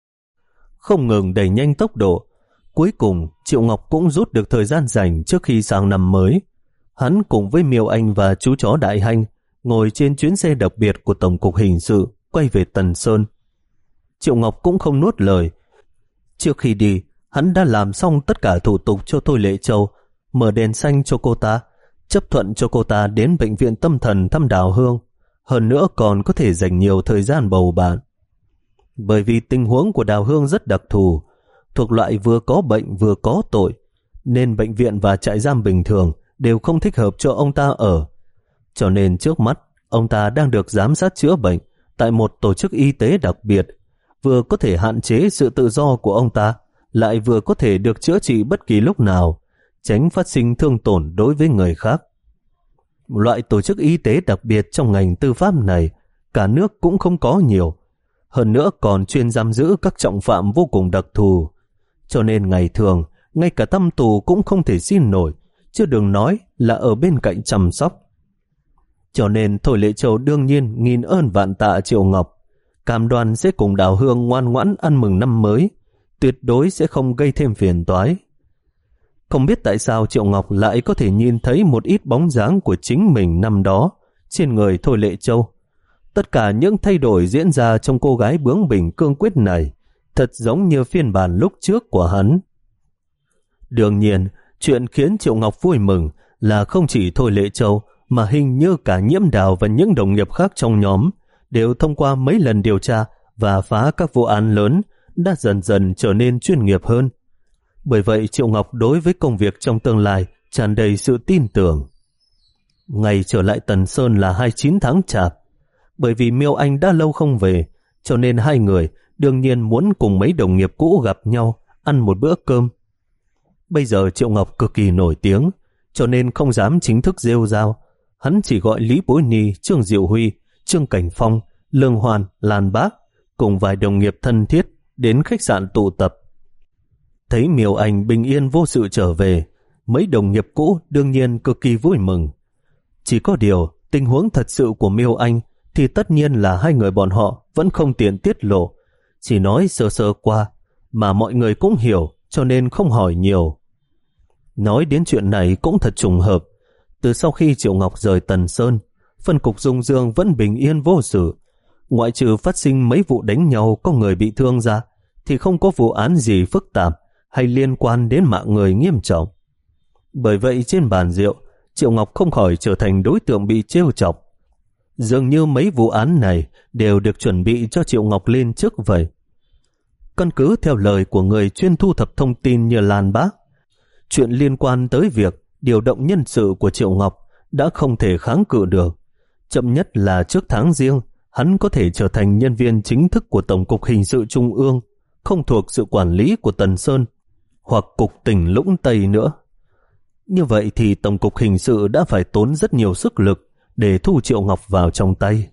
Không ngừng đẩy nhanh tốc độ, cuối cùng Triệu Ngọc cũng rút được thời gian rảnh trước khi sang năm mới. Hắn cùng với Miêu Anh và chú chó Đại Hanh ngồi trên chuyến xe đặc biệt của Tổng cục Hình sự quay về Tần Sơn. Triệu Ngọc cũng không nuốt lời. Trước khi đi, hắn đã làm xong tất cả thủ tục cho Thôi Lệ Châu, mở đèn xanh cho cô ta, chấp thuận cho cô ta đến bệnh viện tâm thần thăm Đào Hương, hơn nữa còn có thể dành nhiều thời gian bầu bạn. Bởi vì tình huống của Đào Hương rất đặc thù, thuộc loại vừa có bệnh vừa có tội, nên bệnh viện và trại giam bình thường đều không thích hợp cho ông ta ở. Cho nên trước mắt, ông ta đang được giám sát chữa bệnh tại một tổ chức y tế đặc biệt, vừa có thể hạn chế sự tự do của ông ta, lại vừa có thể được chữa trị bất kỳ lúc nào. tránh phát sinh thương tổn đối với người khác. Loại tổ chức y tế đặc biệt trong ngành tư pháp này cả nước cũng không có nhiều, hơn nữa còn chuyên giam giữ các trọng phạm vô cùng đặc thù, cho nên ngày thường ngay cả tăm tù cũng không thể xin nổi, chứ đừng nói là ở bên cạnh chăm sóc. Cho nên Thôi Lệ Châu đương nhiên nghìn ơn vạn tạ Triệu Ngọc, cam đoan sẽ cùng Đào Hương ngoan ngoãn ăn mừng năm mới, tuyệt đối sẽ không gây thêm phiền toái. Không biết tại sao Triệu Ngọc lại có thể nhìn thấy một ít bóng dáng của chính mình năm đó trên người Thôi Lệ Châu. Tất cả những thay đổi diễn ra trong cô gái bướng bỉnh cương quyết này thật giống như phiên bản lúc trước của hắn. Đương nhiên, chuyện khiến Triệu Ngọc vui mừng là không chỉ Thôi Lệ Châu mà hình như cả Nhiễm Đào và những đồng nghiệp khác trong nhóm đều thông qua mấy lần điều tra và phá các vụ án lớn đã dần dần trở nên chuyên nghiệp hơn. Bởi vậy Triệu Ngọc đối với công việc trong tương lai tràn đầy sự tin tưởng. Ngày trở lại Tần Sơn là hai mươi chín tháng Chạp. Bởi vì Miêu Anh đã lâu không về, cho nên hai người đương nhiên muốn cùng mấy đồng nghiệp cũ gặp nhau, ăn một bữa cơm. Bây giờ Triệu Ngọc cực kỳ nổi tiếng, cho nên không dám chính thức rêu rao. Hắn chỉ gọi Lý Bối Ni, Trương Diệu Huy, Trương Cảnh Phong, Lương Hoàn, Lan Bác cùng vài đồng nghiệp thân thiết đến khách sạn tụ tập. Thấy Miêu Anh bình yên vô sự trở về, mấy đồng nghiệp cũ đương nhiên cực kỳ vui mừng. Chỉ có điều, tình huống thật sự của Miêu Anh thì tất nhiên là hai người bọn họ vẫn không tiện tiết lộ, chỉ nói sơ sơ qua, mà mọi người cũng hiểu cho nên không hỏi nhiều. Nói đến chuyện này cũng thật trùng hợp, từ sau khi Triệu Ngọc rời Tần Sơn, phân cục Dung Dương vẫn bình yên vô sự, ngoại trừ phát sinh mấy vụ đánh nhau có người bị thương ra, thì không có vụ án gì phức tạp hay liên quan đến mạng người nghiêm trọng. Bởi vậy trên bàn rượu, Triệu Ngọc không khỏi trở thành đối tượng bị trêu chọc. Dường như mấy vụ án này đều được chuẩn bị cho Triệu Ngọc lên trước vậy. Căn cứ theo lời của người chuyên thu thập thông tin như Lan Bác, chuyện liên quan tới việc điều động nhân sự của Triệu Ngọc đã không thể kháng cự được. Chậm nhất là trước tháng Giêng, hắn có thể trở thành nhân viên chính thức của Tổng cục Hình sự Trung ương, không thuộc sự quản lý của Tần Sơn hoặc cục tỉnh Lũng Tây nữa. Như vậy thì Tổng cục Hình sự đã phải tốn rất nhiều sức lực để thu Triệu Ngọc vào trong tay.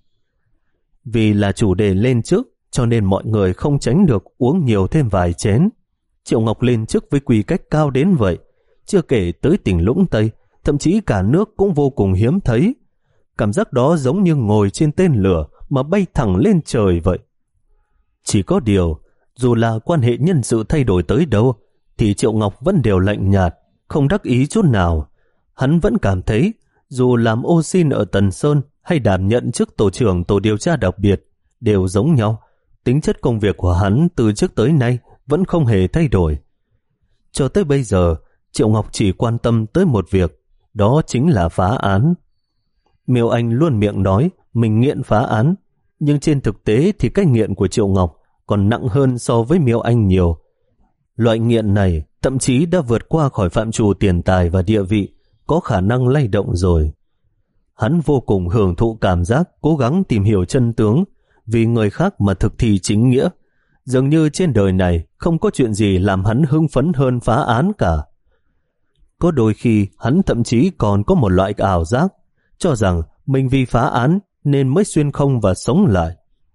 Vì là chủ đề lên trước, cho nên mọi người không tránh được uống nhiều thêm vài chén. Triệu Ngọc lên chức với quy cách cao đến vậy, chưa kể tới tỉnh Lũng Tây, thậm chí cả nước cũng vô cùng hiếm thấy. Cảm giác đó giống như ngồi trên tên lửa mà bay thẳng lên trời vậy. Chỉ có điều, dù là quan hệ nhân sự thay đổi tới đâu, thì Triệu Ngọc vẫn đều lạnh nhạt, không đắc ý chút nào. Hắn vẫn cảm thấy, dù làm ô xin ở Tần Sơn hay đảm nhận chức tổ trưởng tổ điều tra đặc biệt, đều giống nhau. Tính chất công việc của hắn từ trước tới nay vẫn không hề thay đổi. Cho tới bây giờ, Triệu Ngọc chỉ quan tâm tới một việc, đó chính là phá án. Miêu Anh luôn miệng nói mình nghiện phá án, nhưng trên thực tế thì cái nghiện của Triệu Ngọc còn nặng hơn so với Miêu Anh nhiều. Loại nghiện này thậm chí đã vượt qua khỏi phạm trù tiền tài và địa vị, có khả năng lay động rồi. Hắn vô cùng hưởng thụ cảm giác cố gắng tìm hiểu chân tướng, vì người khác mà thực thi chính nghĩa. Dường như trên đời này không có chuyện gì làm hắn hưng phấn hơn phá án cả. Có đôi khi hắn thậm chí còn có một loại ảo giác, cho rằng mình vì phá án nên mới xuyên không và sống lại.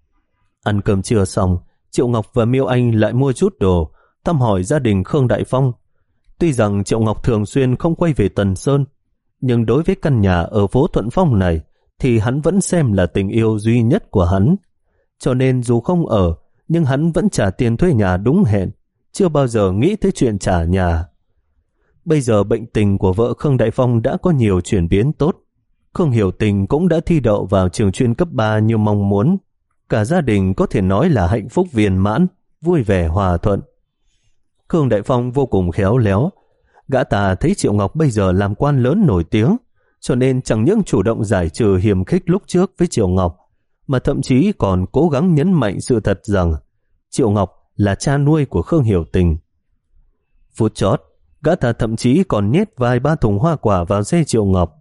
Ăn cơm trưa xong, Triệu Ngọc và Miêu Anh lại mua chút đồ, thăm hỏi gia đình Khương Đại Phong. Tuy rằng Triệu Ngọc thường xuyên không quay về Tần Sơn, nhưng đối với căn nhà ở phố Thuận Phong này thì hắn vẫn xem là tình yêu duy nhất của hắn. Cho nên dù không ở, nhưng hắn vẫn trả tiền thuê nhà đúng hẹn, chưa bao giờ nghĩ tới chuyện trả nhà. Bây giờ bệnh tình của vợ Khương Đại Phong đã có nhiều chuyển biến tốt. Khương Hiểu Tình cũng đã thi đậu vào trường chuyên cấp ba như mong muốn. Cả gia đình có thể nói là hạnh phúc viên mãn, vui vẻ hòa thuận. Khương Đại Phong vô cùng khéo léo. Gã ta thấy Triệu Ngọc bây giờ làm quan lớn nổi tiếng, cho nên chẳng những chủ động giải trừ hiềm khích lúc trước với Triệu Ngọc, mà thậm chí còn cố gắng nhấn mạnh sự thật rằng Triệu Ngọc là cha nuôi của Khương Hiểu Tình. Phút chót, gã ta thậm chí còn nhét vài ba thùng hoa quả vào xe Triệu Ngọc.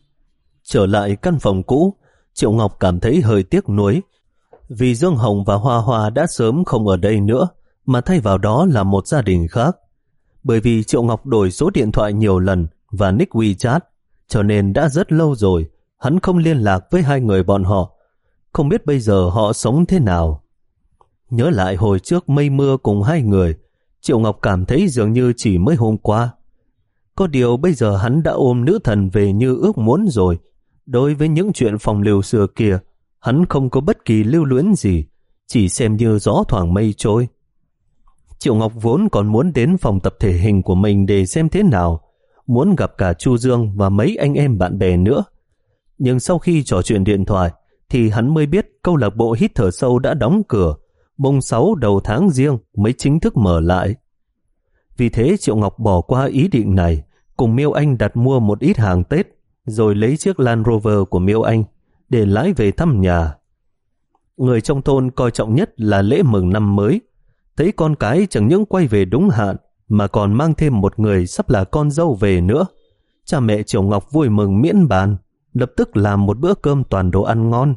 Trở lại căn phòng cũ, Triệu Ngọc cảm thấy hơi tiếc nuối, vì Dương Hồng và Hoa Hoa đã sớm không ở đây nữa, mà thay vào đó là một gia đình khác. Bởi vì Triệu Ngọc đổi số điện thoại nhiều lần và nick WeChat, cho nên đã rất lâu rồi hắn không liên lạc với hai người bọn họ. Không biết bây giờ họ sống thế nào. Nhớ lại hồi trước mây mưa cùng hai người, Triệu Ngọc cảm thấy dường như chỉ mới hôm qua. Có điều bây giờ hắn đã ôm nữ thần về như ước muốn rồi. Đối với những chuyện phòng lưu xưa kia, hắn không có bất kỳ lưu luyến gì, chỉ xem như gió thoảng mây trôi. Triệu Ngọc vốn còn muốn đến phòng tập thể hình của mình để xem thế nào, muốn gặp cả Chu Dương và mấy anh em bạn bè nữa. Nhưng sau khi trò chuyện điện thoại, thì hắn mới biết câu lạc bộ hít thở sâu đã đóng cửa, mùng sáu đầu tháng Giêng mới chính thức mở lại. Vì thế Triệu Ngọc bỏ qua ý định này, cùng Miêu Anh đặt mua một ít hàng Tết, rồi lấy chiếc Land Rover của Miêu Anh để lái về thăm nhà. Người trong thôn coi trọng nhất là lễ mừng năm mới. Thấy con cái chẳng những quay về đúng hạn, mà còn mang thêm một người sắp là con dâu về nữa. Cha mẹ Triệu Ngọc vui mừng miễn bàn, lập tức làm một bữa cơm toàn đồ ăn ngon.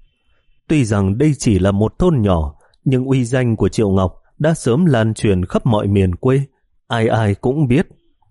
Tuy rằng đây chỉ là một thôn nhỏ, nhưng uy danh của Triệu Ngọc đã sớm lan truyền khắp mọi miền quê, ai ai cũng biết.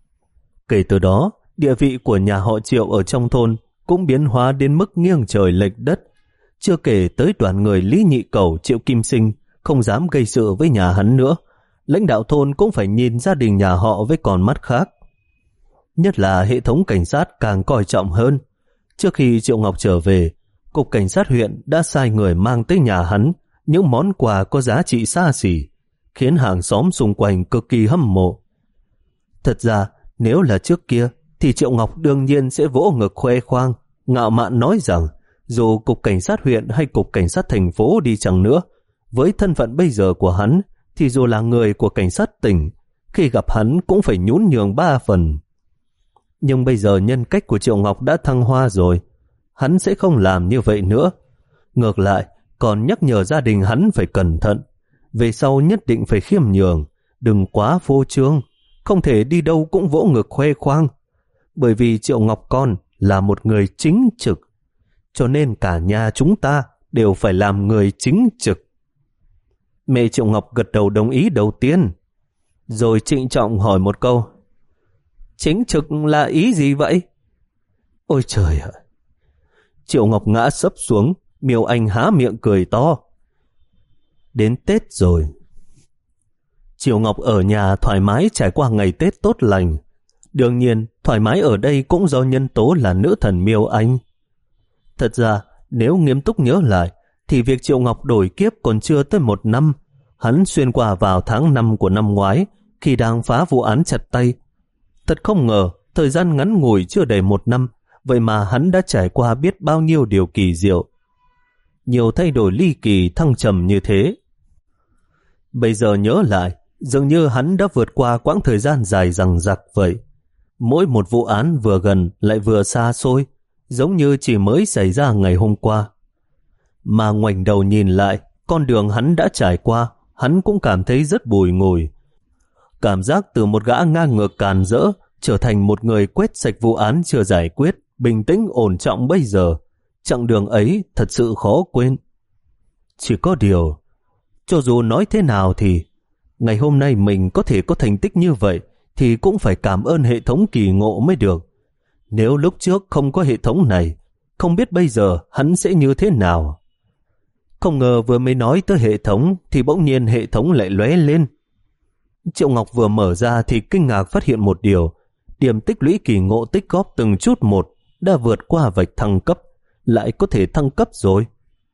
Kể từ đó, địa vị của nhà họ Triệu ở trong thôn cũng biến hóa đến mức nghiêng trời lệch đất. Chưa kể tới đoàn người Lý Nhị Cẩu, Triệu Kim Sinh không dám gây sự với nhà hắn nữa, lãnh đạo thôn cũng phải nhìn gia đình nhà họ với con mắt khác. Nhất là hệ thống cảnh sát càng coi trọng hơn. Trước khi Triệu Ngọc trở về, Cục Cảnh sát huyện đã sai người mang tới nhà hắn những món quà có giá trị xa xỉ, khiến hàng xóm xung quanh cực kỳ hâm mộ. Thật ra, nếu là trước kia, thì Triệu Ngọc đương nhiên sẽ vỗ ngực khoe khoang, ngạo mạn nói rằng dù Cục Cảnh sát huyện hay Cục Cảnh sát thành phố đi chăng nữa, với thân phận bây giờ của hắn, thì dù là người của cảnh sát tỉnh, khi gặp hắn cũng phải nhún nhường ba phần. Nhưng bây giờ nhân cách của Triệu Ngọc đã thăng hoa rồi, hắn sẽ không làm như vậy nữa. Ngược lại, còn nhắc nhở gia đình hắn phải cẩn thận, về sau nhất định phải khiêm nhường, đừng quá phô trương, không thể đi đâu cũng vỗ ngực khoe khoang. Bởi vì Triệu Ngọc con là một người chính trực, cho nên cả nhà chúng ta đều phải làm người chính trực. Mẹ Triệu Ngọc gật đầu đồng ý đầu tiên, rồi trịnh trọng hỏi một câu: chính trực là ý gì vậy? Ôi trời ạ! Triệu Ngọc ngã sấp xuống, Miêu Anh há miệng cười to. Đến Tết rồi. Triệu Ngọc ở nhà thoải mái trải qua ngày Tết tốt lành. Đương nhiên, thoải mái ở đây cũng do nhân tố là nữ thần Miêu Anh. Thật ra, nếu nghiêm túc nhớ lại, thì việc Triệu Ngọc đổi kiếp còn chưa tới một năm. Hắn xuyên qua vào tháng năm của năm ngoái, khi đang phá vụ án chặt tay. Thật không ngờ, thời gian ngắn ngủi chưa đầy một năm, vậy mà hắn đã trải qua biết bao nhiêu điều kỳ diệu. Nhiều thay đổi ly kỳ thăng trầm như thế. Bây giờ nhớ lại, dường như hắn đã vượt qua quãng thời gian dài dằng dặc vậy. Mỗi một vụ án vừa gần lại vừa xa xôi, giống như chỉ mới xảy ra ngày hôm qua. Mà ngoảnh đầu nhìn lại, con đường hắn đã trải qua, hắn cũng cảm thấy rất bùi ngùi. Cảm giác từ một gã ngang ngược càn rỡ trở thành một người quét sạch vụ án chưa giải quyết, bình tĩnh ổn trọng bây giờ. Chặng đường ấy thật sự khó quên. Chỉ có điều, cho dù nói thế nào thì ngày hôm nay mình có thể có thành tích như vậy thì cũng phải cảm ơn hệ thống kỳ ngộ mới được. Nếu lúc trước không có hệ thống này, không biết bây giờ hắn sẽ như thế nào. Không ngờ vừa mới nói tới hệ thống thì bỗng nhiên hệ thống lại lóe lên. Triệu Ngọc vừa mở ra thì kinh ngạc phát hiện một điều: điểm tích lũy kỳ ngộ tích góp từng chút một đã vượt qua vạch thăng cấp, lại có thể thăng cấp rồi.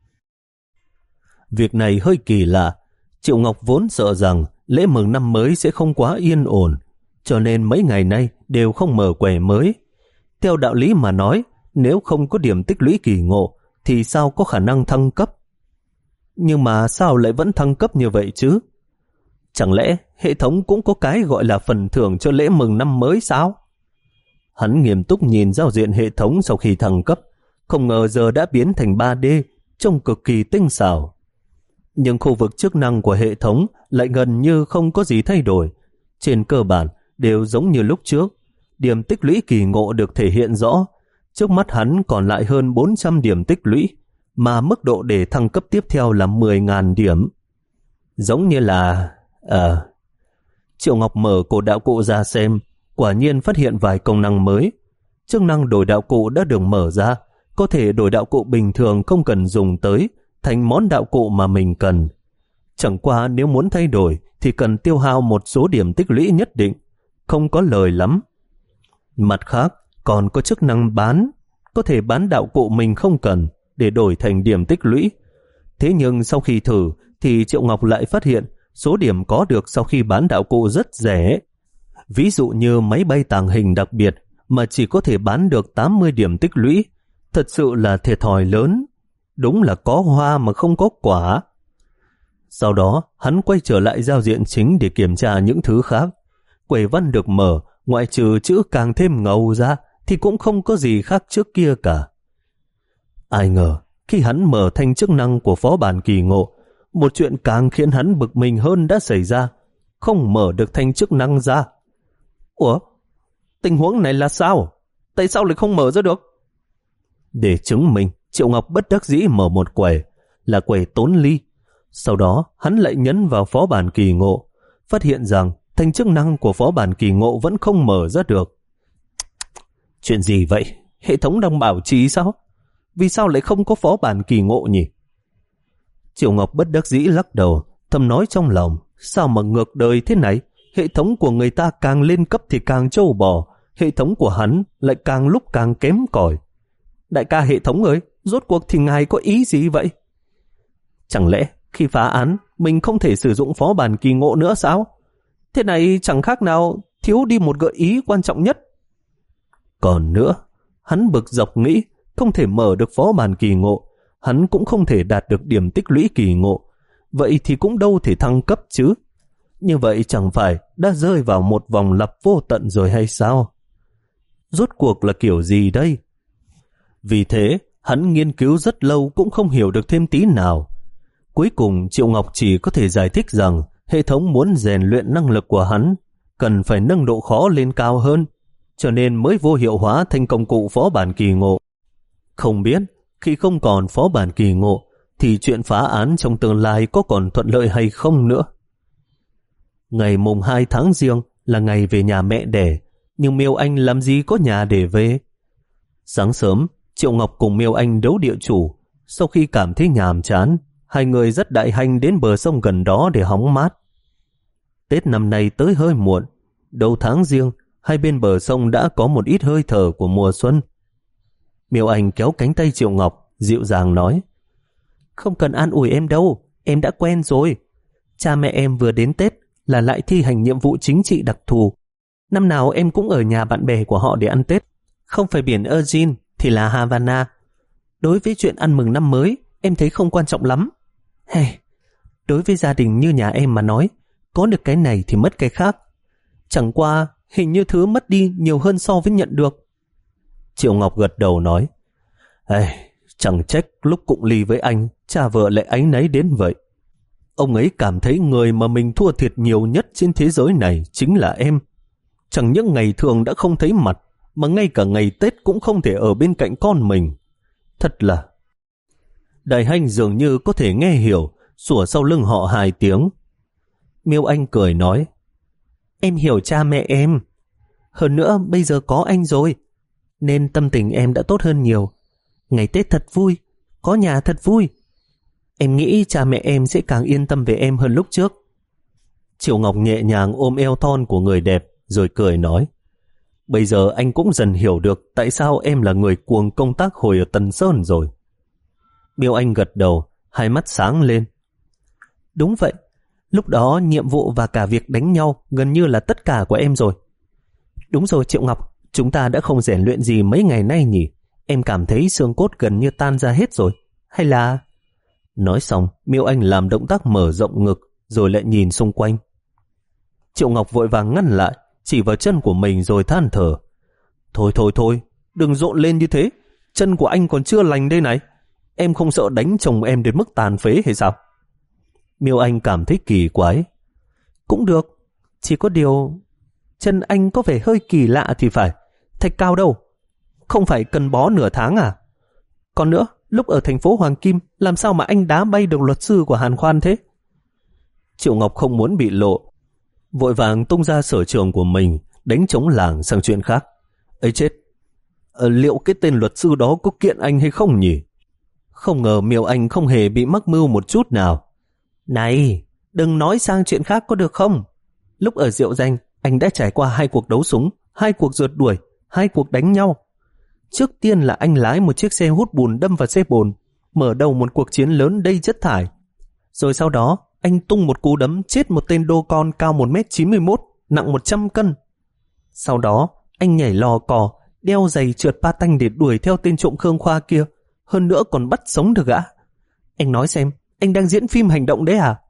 Việc này hơi kỳ lạ. Triệu Ngọc vốn sợ rằng lễ mừng năm mới sẽ không quá yên ổn, cho nên mấy ngày nay đều không mở quầy mới. Theo đạo lý mà nói, nếu không có điểm tích lũy kỳ ngộ thì sao có khả năng thăng cấp? Nhưng mà sao lại vẫn thăng cấp như vậy chứ? Chẳng lẽ hệ thống cũng có cái gọi là phần thưởng cho lễ mừng năm mới sao? Hắn nghiêm túc nhìn giao diện hệ thống sau khi thăng cấp, không ngờ giờ đã biến thành ba D, trông cực kỳ tinh xảo. Nhưng khu vực chức năng của hệ thống lại gần như không có gì thay đổi. Trên cơ bản đều giống như lúc trước. Điểm tích lũy kỳ ngộ được thể hiện rõ. Trước mắt hắn còn lại hơn bốn trăm điểm tích lũy, mà mức độ để thăng cấp tiếp theo là mười nghìn điểm. Giống như là... À... Triệu Ngọc mở cổ đạo cụ ra xem, quả nhiên phát hiện vài công năng mới. Chức năng đổi đạo cụ đã được mở ra, có thể đổi đạo cụ bình thường không cần dùng tới thành món đạo cụ mà mình cần. Chẳng qua nếu muốn thay đổi thì cần tiêu hao một số điểm tích lũy nhất định, không có lời lắm. Mặt khác, còn có chức năng bán, có thể bán đạo cụ mình không cần để đổi thành điểm tích lũy. Thế nhưng sau khi thử thì Triệu Ngọc lại phát hiện số điểm có được sau khi bán đạo cụ rất rẻ. Ví dụ như máy bay tàng hình đặc biệt mà chỉ có thể bán được tám mươi điểm tích lũy, thật sự là thiệt thòi lớn. Đúng là có hoa mà không có quả. Sau đó, hắn quay trở lại giao diện chính để kiểm tra những thứ khác. Quầy văn được mở, ngoại trừ chữ càng thêm ngầu ra thì cũng không có gì khác trước kia cả. Ai ngờ, khi hắn mở thanh chức năng của phó bản kỳ ngộ, một chuyện càng khiến hắn bực mình hơn đã xảy ra. Không mở được thanh chức năng ra. Ủa? Tình huống này là sao? Tại sao lại không mở ra được? Để chứng minh, Triệu Ngọc bất đắc dĩ mở một quầy, là quầy tốn ly. Sau đó, hắn lại nhấn vào phó bản kỳ ngộ, phát hiện rằng thanh chức năng của phó bản kỳ ngộ vẫn không mở ra được. Chuyện gì vậy? Hệ thống đang bảo trì sao? Vì sao lại không có phó bản kỳ ngộ nhỉ? Triệu Ngọc bất đắc dĩ lắc đầu, thầm nói trong lòng, sao mà ngược đời thế này? Hệ thống của người ta càng lên cấp thì càng trâu bò, hệ thống của hắn lại càng lúc càng kém cỏi. Đại ca hệ thống ơi, rốt cuộc thì ngài có ý gì vậy? Chẳng lẽ khi phá án mình không thể sử dụng phó bản kỳ ngộ nữa sao? Thế này chẳng khác nào thiếu đi một gợi ý quan trọng nhất. Còn nữa, hắn bực dọc nghĩ không thể mở được phó bản kỳ ngộ, hắn cũng không thể đạt được điểm tích lũy kỳ ngộ, vậy thì cũng đâu thể thăng cấp chứ. Như vậy chẳng phải đã rơi vào một vòng lặp vô tận rồi hay sao? Rốt cuộc là kiểu gì đây? Vì thế, hắn nghiên cứu rất lâu cũng không hiểu được thêm tí nào. Cuối cùng Triệu Ngọc chỉ có thể giải thích rằng hệ thống muốn rèn luyện năng lực của hắn, cần phải nâng độ khó lên cao hơn, cho nên mới vô hiệu hóa thành công cụ phó bản kỳ ngộ. Không biết, khi không còn phó bản kỳ ngộ, thì chuyện phá án trong tương lai có còn thuận lợi hay không nữa. Ngày mùng hai tháng Giêng là ngày về nhà mẹ đẻ, nhưng Miêu Anh làm gì có nhà để về. Sáng sớm, Triệu Ngọc cùng Miêu Anh đấu địa chủ. Sau khi cảm thấy nhàm chán, hai người dắt đại hành đến bờ sông gần đó để hóng mát. Tết năm nay tới hơi muộn. Đầu tháng Giêng, hai bên bờ sông đã có một ít hơi thở của mùa xuân. Miêu Anh kéo cánh tay Triệu Ngọc, dịu dàng nói: Không cần an ủi em đâu, em đã quen rồi. Cha mẹ em vừa đến Tết là lại thi hành nhiệm vụ chính trị đặc thù. Năm nào em cũng ở nhà bạn bè của họ để ăn Tết. Không phải biển Eugene thì là Havana. Đối với chuyện ăn mừng năm mới, em thấy không quan trọng lắm. Hey, đối với gia đình như nhà em mà nói, có được cái này thì mất cái khác. Chẳng qua, hình như thứ mất đi nhiều hơn so với nhận được. Triệu Ngọc gật đầu nói: Hey, chẳng trách lúc cụng ly với anh, cha vợ lại áy náy đến vậy. Ông ấy cảm thấy người mà mình thua thiệt nhiều nhất trên thế giới này chính là em. Chẳng những ngày thường đã không thấy mặt, mà ngay cả ngày Tết cũng không thể ở bên cạnh con mình. Thật là... Đại Hành dường như có thể nghe hiểu, sủa sau lưng họ hai tiếng. Miêu Anh cười nói: Em hiểu cha mẹ em. Hơn nữa bây giờ có anh rồi, nên tâm tình em đã tốt hơn nhiều. Ngày Tết thật vui, có nhà thật vui. Em nghĩ cha mẹ em sẽ càng yên tâm về em hơn lúc trước. Triệu Ngọc nhẹ nhàng ôm eo thon của người đẹp, rồi cười nói: Bây giờ anh cũng dần hiểu được tại sao em là người cuồng công tác hồi ở Tần Sơn rồi. Miêu Anh gật đầu, hai mắt sáng lên. Đúng vậy, lúc đó nhiệm vụ và cả việc đánh nhau gần như là tất cả của em rồi. Đúng rồi Triệu Ngọc, chúng ta đã không rèn luyện gì mấy ngày nay nhỉ? Em cảm thấy xương cốt gần như tan ra hết rồi. Hay là... Nói xong, Miêu Anh làm động tác mở rộng ngực, rồi lại nhìn xung quanh. Triệu Ngọc vội vàng ngăn lại, chỉ vào chân của mình rồi than thở. Thôi thôi thôi, đừng rộn lên như thế. Chân của anh còn chưa lành đây này. Em không sợ đánh chồng em đến mức tàn phế hay sao? Miêu Anh cảm thấy kỳ quái. Cũng được, chỉ có điều chân anh có vẻ hơi kỳ lạ thì phải. Thạch Cao đâu? Không phải cần bó nửa tháng à? Còn nữa, lúc ở thành phố Hoàng Kim, làm sao mà anh đá bay được luật sư của Hàn Khoan thế? Triệu Ngọc không muốn bị lộ. vội vàng tung ra sở trường của mình, đánh trống lảng sang chuyện khác. Ấy chết, ờ, liệu cái tên luật sư đó có kiện anh hay không nhỉ? Không ngờ Miêu Anh không hề bị mắc mưu một chút nào. Này, đừng nói sang chuyện khác có được không? Lúc ở Diệu Danh, anh đã trải qua hai cuộc đấu súng, hai cuộc rượt đuổi, hai cuộc đánh nhau. Trước tiên là anh lái một chiếc xe hút bùn đâm vào xe bồn, mở đầu một cuộc chiến lớn đầy chất thải. Rồi sau đó, anh tung một cú đấm chết một tên đô con cao một mét chín mươi mốt, nặng một trăm cân. Sau đó, anh nhảy lò cò, đeo giày trượt pa tanh để đuổi theo tên trộm Khương Khoa kia, hơn nữa còn bắt sống được gã. Anh nói xem, anh đang diễn phim hành động đấy à?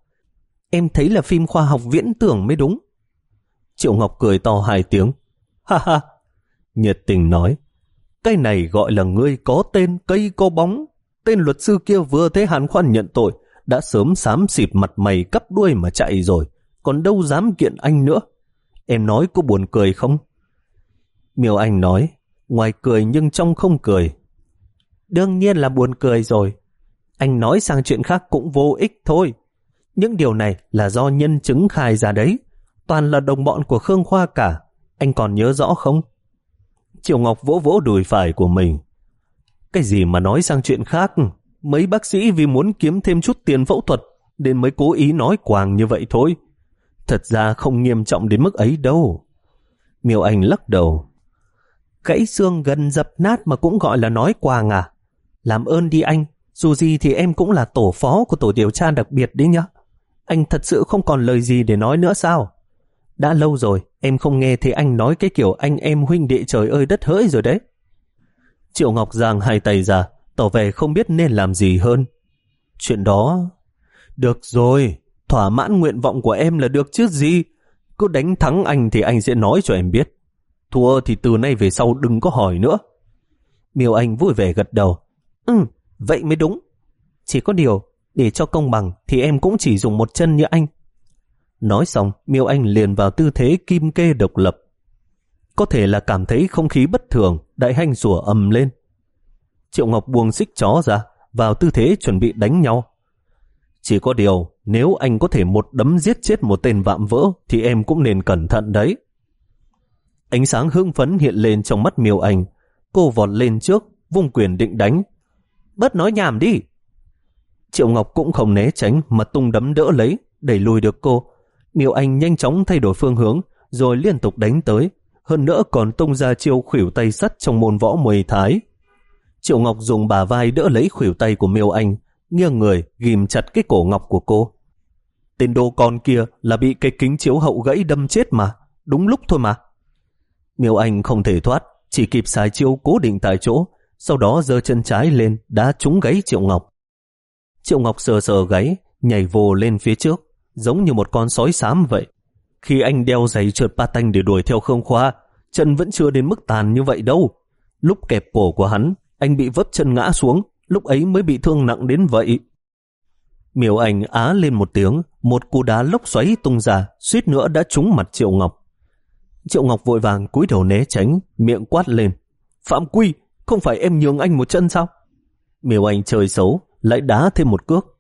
Em thấy là phim khoa học viễn tưởng mới đúng. Triệu Ngọc cười to hai tiếng. Ha ha, nhiệt tình nói, cái này gọi là ngươi có tên cây có bóng. Tên luật sư kia vừa thấy Hàn Khoan nhận tội, đã sớm xám xịt mặt mày cắp đuôi mà chạy rồi, còn đâu dám kiện anh nữa. Em nói có buồn cười không? Miêu Anh nói, ngoài cười nhưng trong không cười. Đương nhiên là buồn cười rồi. Anh nói sang chuyện khác cũng vô ích thôi. Những điều này là do nhân chứng khai ra đấy. Toàn là đồng bọn của Khương Khoa cả. Anh còn nhớ rõ không? Triệu Ngọc vỗ vỗ đùi phải của mình. Cái gì mà nói sang chuyện khác? Mấy bác sĩ vì muốn kiếm thêm chút tiền phẫu thuật nên mới cố ý nói quàng như vậy thôi. Thật ra không nghiêm trọng đến mức ấy đâu. Miêu Anh lắc đầu. Gãy xương gần dập nát mà cũng gọi là nói quàng à? Làm ơn đi anh, dù gì thì em cũng là tổ phó của tổ điều tra đặc biệt đấy nhá. Anh thật sự không còn lời gì để nói nữa sao? Đã lâu rồi em không nghe thấy anh nói cái kiểu anh em huynh đệ trời ơi đất hỡi rồi đấy. Triệu Ngọc giang hai tay ra, tỏ vẻ không biết nên làm gì hơn. Chuyện đó... Được rồi, thỏa mãn nguyện vọng của em là được chứ gì. Cứ đánh thắng anh thì anh sẽ nói cho em biết. Thua thì từ nay về sau đừng có hỏi nữa. Miêu Anh vui vẻ gật đầu. Ừ, vậy mới đúng. Chỉ có điều, để cho công bằng thì em cũng chỉ dùng một chân như anh. Nói xong, Miêu Anh liền vào tư thế kim kê độc lập. Có thể là cảm thấy không khí bất thường, Đại Hanh rủa ầm lên. Triệu Ngọc buông xích chó ra, vào tư thế chuẩn bị đánh nhau. Chỉ có điều, nếu anh có thể một đấm giết chết một tên vạm vỡ, thì em cũng nên cẩn thận đấy. Ánh sáng hưng phấn hiện lên trong mắt Miêu Anh. Cô vọt lên trước, vung quyền định đánh. Bớt nói nhảm đi. Triệu Ngọc cũng không né tránh mà tung đấm đỡ lấy, đẩy lùi được cô. Miêu Anh nhanh chóng thay đổi phương hướng, rồi liên tục đánh tới. Hơn nữa còn tung ra chiêu khuỷu tay sắt trong môn võ Muay Thái. Triệu Ngọc dùng bả vai đỡ lấy khuỷu tay của Miêu Anh, nghiêng người ghim chặt cái cổ ngọc của cô. Tên đô con kia là bị cái kính chiếu hậu gãy đâm chết mà, đúng lúc thôi mà. Miêu Anh không thể thoát, chỉ kịp xài chiêu cố định tại chỗ, sau đó giơ chân trái lên đá trúng gáy Triệu Ngọc. Triệu Ngọc sờ sờ gáy, nhảy vồ lên phía trước, giống như một con sói xám vậy. Khi anh đeo giày trượt pa tanh để đuổi theo Khương Khoa, chân vẫn chưa đến mức tàn như vậy đâu. Lúc kẹp cổ của hắn, anh bị vấp chân ngã xuống, lúc ấy mới bị thương nặng đến vậy. Miêu Anh á lên một tiếng, một cú đá lốc xoáy tung ra, suýt nữa đã trúng mặt Triệu Ngọc. Triệu Ngọc vội vàng cúi đầu né tránh, miệng quát lên. Phạm Quy, không phải em nhường anh một chân sao? Miêu Anh chơi xấu, lại đá thêm một cước.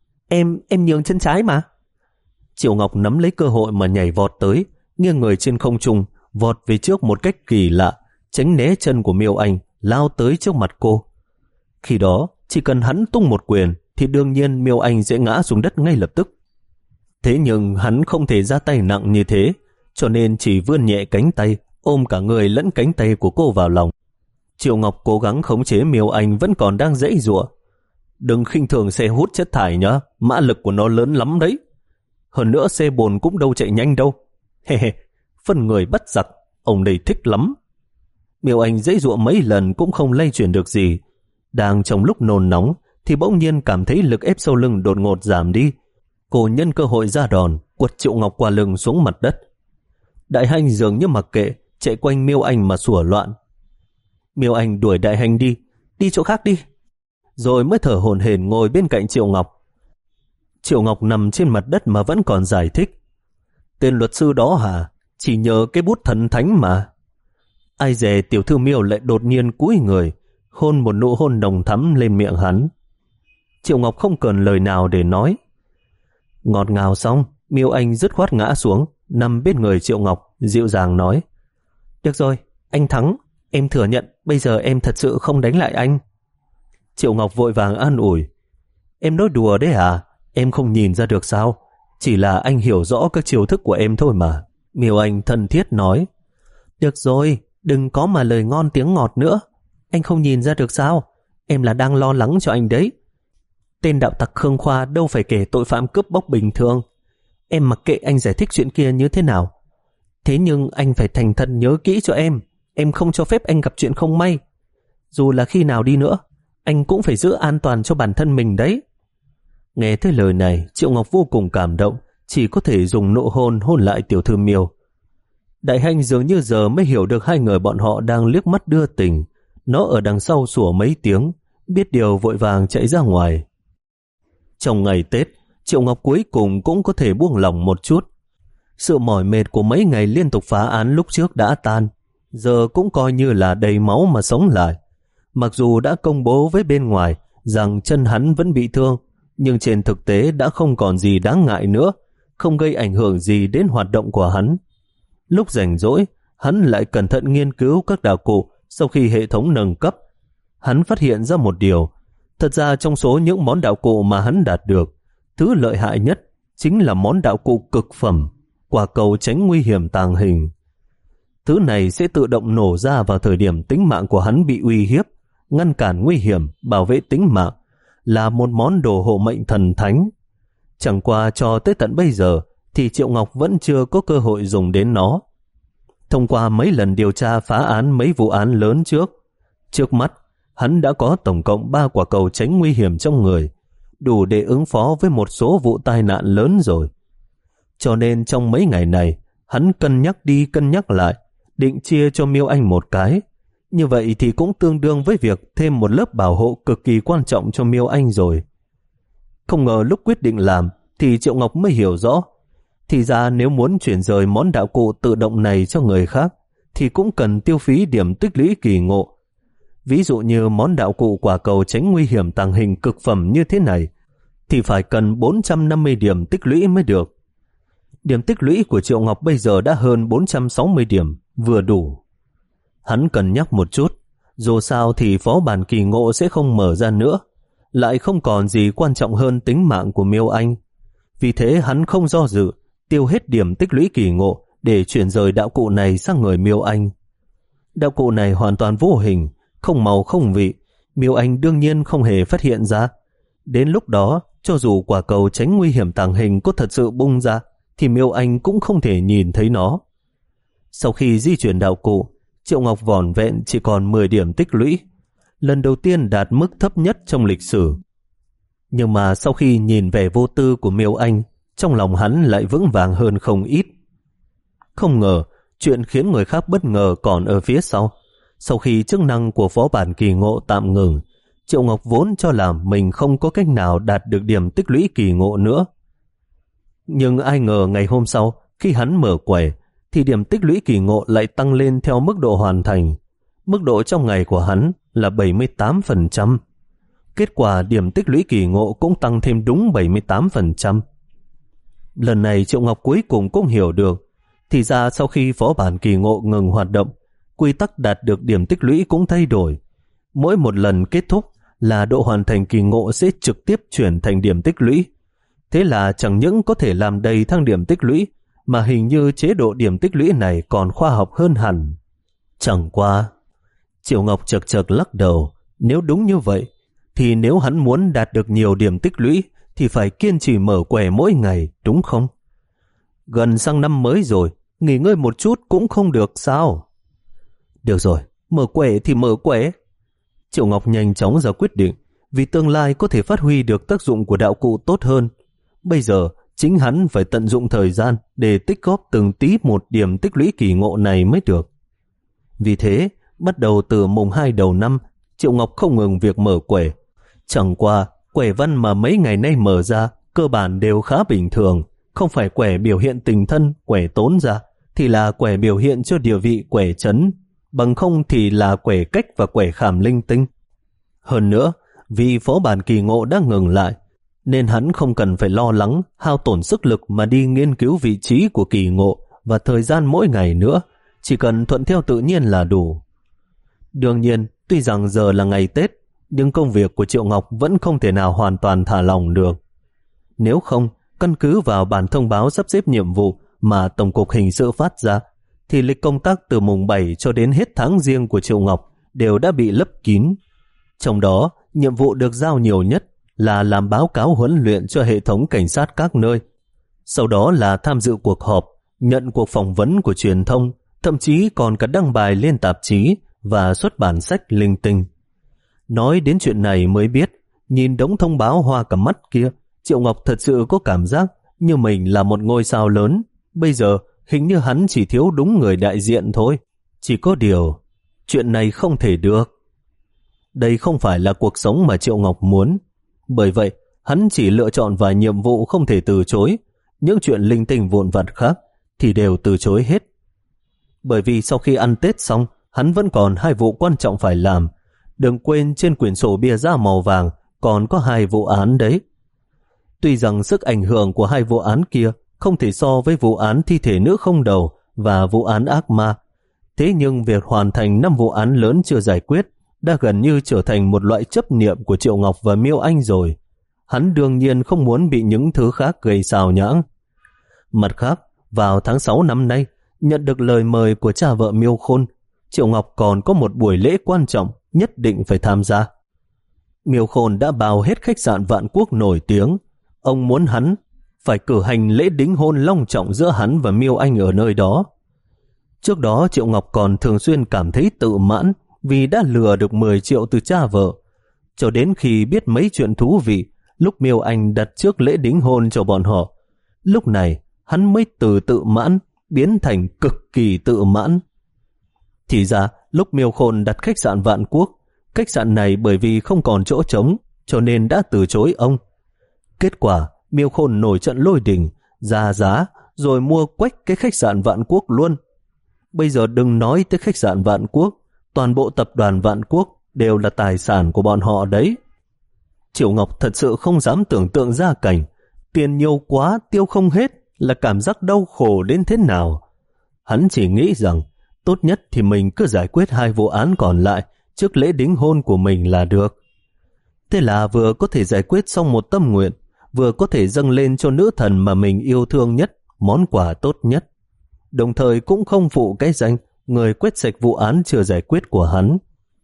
Em, em nhường chân trái mà. Triệu Ngọc nắm lấy cơ hội mà nhảy vọt tới, nghiêng người trên không trung, vọt về trước một cách kỳ lạ, tránh né chân của Miêu Anh, lao tới trước mặt cô. Khi đó, chỉ cần hắn tung một quyền, thì đương nhiên Miêu Anh sẽ ngã xuống đất ngay lập tức. Thế nhưng hắn không thể ra tay nặng như thế, cho nên chỉ vươn nhẹ cánh tay, ôm cả người lẫn cánh tay của cô vào lòng. Triệu Ngọc cố gắng khống chế Miêu Anh vẫn còn đang giãy giụa. Đừng khinh thường xe hút chất thải nhá, mã lực của nó lớn lắm đấy. Hơn nữa xe bồn cũng đâu chạy nhanh đâu. He he, phân người bắt giặc, ông đây thích lắm. Miêu Anh giãy giụa mấy lần cũng không lay chuyển được gì. Đang trong lúc nôn nóng thì bỗng nhiên cảm thấy lực ép sau lưng đột ngột giảm đi. Cô nhân cơ hội ra đòn, quật Triệu Ngọc qua lưng xuống mặt đất. Đại Hanh dường như mặc kệ, chạy quanh Miêu Anh mà sủa loạn. Miêu Anh đuổi Đại Hanh đi, đi chỗ khác đi. Rồi mới thở hổn hển ngồi bên cạnh Triệu Ngọc. Triệu Ngọc nằm trên mặt đất mà vẫn còn giải thích. Tên luật sư đó hả? Chỉ nhờ cái bút thần thánh mà. Ai dè tiểu thư Miêu lại đột nhiên cúi người, hôn một nụ hôn nồng thắm lên miệng hắn. Triệu Ngọc không cần lời nào để nói. Ngọt ngào xong, Miêu Anh dứt khoát ngã xuống, nằm bên người Triệu Ngọc, dịu dàng nói: Được rồi, anh thắng, em thừa nhận bây giờ em thật sự không đánh lại anh. Triệu Ngọc vội vàng an ủi: Em nói đùa đấy à, em không nhìn ra được sao? Chỉ là anh hiểu rõ các chiêu thức của em thôi mà. Miêu Anh thân thiết nói: Được rồi, đừng có mà lời ngon tiếng ngọt nữa. Anh không nhìn ra được sao? Em là đang lo lắng cho anh đấy. Tên đạo tặc Khương Khoa đâu phải kẻ tội phạm cướp bóc bình thường. Em mặc kệ anh giải thích chuyện kia như thế nào. Thế nhưng anh phải thành thật nhớ kỹ cho em. Em không cho phép anh gặp chuyện không may. Dù là khi nào đi nữa, anh cũng phải giữ an toàn cho bản thân mình đấy. Nghe thấy lời này, Triệu Ngọc vô cùng cảm động, chỉ có thể dùng nụ hôn hôn lại tiểu thư Miêu. Đại Hành dường như giờ mới hiểu được hai người bọn họ đang liếc mắt đưa tình. Nó ở đằng sau sủa mấy tiếng, biết điều vội vàng chạy ra ngoài. Trong ngày Tết, Triệu Ngọc cuối cùng cũng có thể buông lỏng một chút. Sự mỏi mệt của mấy ngày liên tục phá án lúc trước đã tan, giờ cũng coi như là đầy máu mà sống lại. Mặc dù đã công bố với bên ngoài rằng chân hắn vẫn bị thương, nhưng trên thực tế đã không còn gì đáng ngại nữa, không gây ảnh hưởng gì đến hoạt động của hắn. Lúc rảnh rỗi, hắn lại cẩn thận nghiên cứu các đạo cụ sau khi hệ thống nâng cấp. Hắn phát hiện ra một điều, thật ra trong số những món đạo cụ mà hắn đạt được, thứ lợi hại nhất chính là món đạo cụ cực phẩm, quả cầu tránh nguy hiểm tàng hình. Thứ này sẽ tự động nổ ra vào thời điểm tính mạng của hắn bị uy hiếp, ngăn cản nguy hiểm, bảo vệ tính mạng, là một món đồ hộ mệnh thần thánh. Chẳng qua cho tới tận bây giờ thì Triệu Ngọc vẫn chưa có cơ hội dùng đến nó. Thông qua mấy lần điều tra phá án mấy vụ án lớn trước, trước mắt hắn đã có tổng cộng ba quả cầu tránh nguy hiểm trong người, đủ để ứng phó với một số vụ tai nạn lớn rồi. Cho nên trong mấy ngày này, hắn cân nhắc đi cân nhắc lại, định chia cho Miêu Anh một cái. Như vậy thì cũng tương đương với việc thêm một lớp bảo hộ cực kỳ quan trọng cho Miêu Anh rồi. Không ngờ lúc quyết định làm thì Triệu Ngọc mới hiểu rõ. Thì ra nếu muốn chuyển rời món đạo cụ tự động này cho người khác thì cũng cần tiêu phí điểm tích lũy kỳ ngộ. Ví dụ như món đạo cụ quả cầu tránh nguy hiểm tàng hình cực phẩm như thế này thì phải cần bốn trăm năm mươi điểm tích lũy mới được. Điểm tích lũy của Triệu Ngọc bây giờ đã hơn bốn trăm sáu mươi điểm, vừa đủ. Hắn cân nhắc một chút, dù sao thì phó bản kỳ ngộ sẽ không mở ra nữa, lại không còn gì quan trọng hơn tính mạng của Miêu Anh. Vì thế hắn không do dự, tiêu hết điểm tích lũy kỳ ngộ để chuyển rời đạo cụ này sang người Miêu Anh. Đạo cụ này hoàn toàn vô hình, không màu không vị, Miêu Anh đương nhiên không hề phát hiện ra. Đến lúc đó, cho dù quả cầu tránh nguy hiểm tàng hình có thật sự bung ra, thì Miêu Anh cũng không thể nhìn thấy nó. Sau khi di chuyển đạo cụ, Triệu Ngọc vỏn vẹn chỉ còn mười điểm tích lũy, lần đầu tiên đạt mức thấp nhất trong lịch sử. Nhưng mà sau khi nhìn vẻ vô tư của Miêu Anh, trong lòng hắn lại vững vàng hơn không ít. Không ngờ, chuyện khiến người khác bất ngờ còn ở phía sau. Sau khi chức năng của phó bản kỳ ngộ tạm ngừng, Triệu Ngọc vốn cho là mình không có cách nào đạt được điểm tích lũy kỳ ngộ nữa. Nhưng ai ngờ ngày hôm sau, khi hắn mở quầy, thì điểm tích lũy kỳ ngộ lại tăng lên theo mức độ hoàn thành. Mức độ trong ngày của hắn là bảy mươi tám phần trăm. Kết quả điểm tích lũy kỳ ngộ cũng tăng thêm đúng bảy mươi tám phần trăm. Lần này Triệu Ngọc cuối cùng cũng hiểu được, thì ra sau khi phó bản kỳ ngộ ngừng hoạt động, quy tắc đạt được điểm tích lũy cũng thay đổi. Mỗi một lần kết thúc là độ hoàn thành kỳ ngộ sẽ trực tiếp chuyển thành điểm tích lũy. Thế là chẳng những có thể làm đầy thăng điểm tích lũy, mà hình như chế độ điểm tích lũy này còn khoa học hơn hẳn. Chẳng qua, Triệu Ngọc chật chật lắc đầu, nếu đúng như vậy, thì nếu hắn muốn đạt được nhiều điểm tích lũy, thì phải kiên trì mở quẻ mỗi ngày, đúng không? Gần sang năm mới rồi, nghỉ ngơi một chút cũng không được sao? Được rồi, mở quẻ thì mở quẻ. Triệu Ngọc nhanh chóng ra quyết định, vì tương lai có thể phát huy được tác dụng của đạo cụ tốt hơn. Bây giờ, chính hắn phải tận dụng thời gian để tích góp từng tí một điểm tích lũy kỳ ngộ này mới được. Vì thế, bắt đầu từ mùng hai đầu năm, Triệu Ngọc không ngừng việc mở quẻ. Chẳng qua, quẻ văn mà mấy ngày nay mở ra, cơ bản đều khá bình thường. Không phải quẻ biểu hiện tình thân, quẻ tốn ra, thì là quẻ biểu hiện cho địa vị quẻ chấn. Bằng không thì là quẻ cách và quẻ khảm linh tinh. Hơn nữa, vì phó bản kỳ ngộ đã ngừng lại, nên hắn không cần phải lo lắng hao tổn sức lực mà đi nghiên cứu vị trí của kỳ ngộ và thời gian mỗi ngày nữa, chỉ cần thuận theo tự nhiên là đủ. Đương nhiên, tuy rằng giờ là ngày Tết, nhưng công việc của Triệu Ngọc vẫn không thể nào hoàn toàn thả lỏng được. Nếu không, căn cứ vào bản thông báo sắp xếp nhiệm vụ mà Tổng cục Hình sự phát ra, thì lịch công tác từ mùng bảy cho đến hết tháng Giêng của Triệu Ngọc đều đã bị lấp kín. Trong đó, nhiệm vụ được giao nhiều nhất là làm báo cáo huấn luyện cho hệ thống cảnh sát các nơi. Sau đó là tham dự cuộc họp, nhận cuộc phỏng vấn của truyền thông, thậm chí còn cả đăng bài lên tạp chí và xuất bản sách linh tinh. Nói đến chuyện này mới biết, nhìn đống thông báo hoa cả mắt kia, Triệu Ngọc thật sự có cảm giác như mình là một ngôi sao lớn. Bây giờ hình như hắn chỉ thiếu đúng người đại diện thôi. Chỉ có điều, chuyện này không thể được. Đây không phải là cuộc sống mà Triệu Ngọc muốn. Bởi vậy, hắn chỉ lựa chọn vài nhiệm vụ không thể từ chối. Những chuyện linh tinh vụn vặt khác thì đều từ chối hết. Bởi vì sau khi ăn Tết xong, hắn vẫn còn hai vụ quan trọng phải làm. Đừng quên trên quyển sổ bìa da màu vàng còn có hai vụ án đấy. Tuy rằng sức ảnh hưởng của hai vụ án kia không thể so với vụ án thi thể nữ không đầu và vụ án ác ma, thế nhưng việc hoàn thành năm vụ án lớn chưa giải quyết đã gần như trở thành một loại chấp niệm của Triệu Ngọc và Miêu Anh rồi. Hắn đương nhiên không muốn bị những thứ khác gây xào nhãng. Mặt khác, vào tháng sáu năm nay, nhận được lời mời của cha vợ Miêu Khôn, Triệu Ngọc còn có một buổi lễ quan trọng nhất định phải tham gia. Miêu Khôn đã bao hết khách sạn Vạn Quốc nổi tiếng. Ông muốn hắn phải cử hành lễ đính hôn long trọng giữa hắn và Miêu Anh ở nơi đó. Trước đó Triệu Ngọc còn thường xuyên cảm thấy tự mãn vì đã lừa được mười triệu từ cha vợ. Cho đến khi biết mấy chuyện thú vị lúc Miêu Anh đặt trước lễ đính hôn cho bọn họ, lúc này hắn mới từ tự mãn biến thành cực kỳ tự mãn. Thì ra lúc Miêu Khôn đặt khách sạn Vạn Quốc, khách sạn này bởi vì không còn chỗ trống cho nên đã từ chối ông. Kết quả Miêu Khôn nổi trận lôi đình, ra giá rồi mua quách cái khách sạn Vạn Quốc luôn. Bây giờ đừng nói tới khách sạn Vạn Quốc, toàn bộ tập đoàn Vạn Quốc đều là tài sản của bọn họ đấy. Triệu Ngọc thật sự không dám tưởng tượng ra cảnh tiền nhiều quá tiêu không hết là cảm giác đau khổ đến thế nào. Hắn chỉ nghĩ rằng tốt nhất thì mình cứ giải quyết hai vụ án còn lại trước lễ đính hôn của mình là được. Thế là vừa có thể giải quyết xong một tâm nguyện, vừa có thể dâng lên cho nữ thần mà mình yêu thương nhất món quà tốt nhất, đồng thời cũng không phụ cái danh người quét sạch vụ án chưa giải quyết của hắn.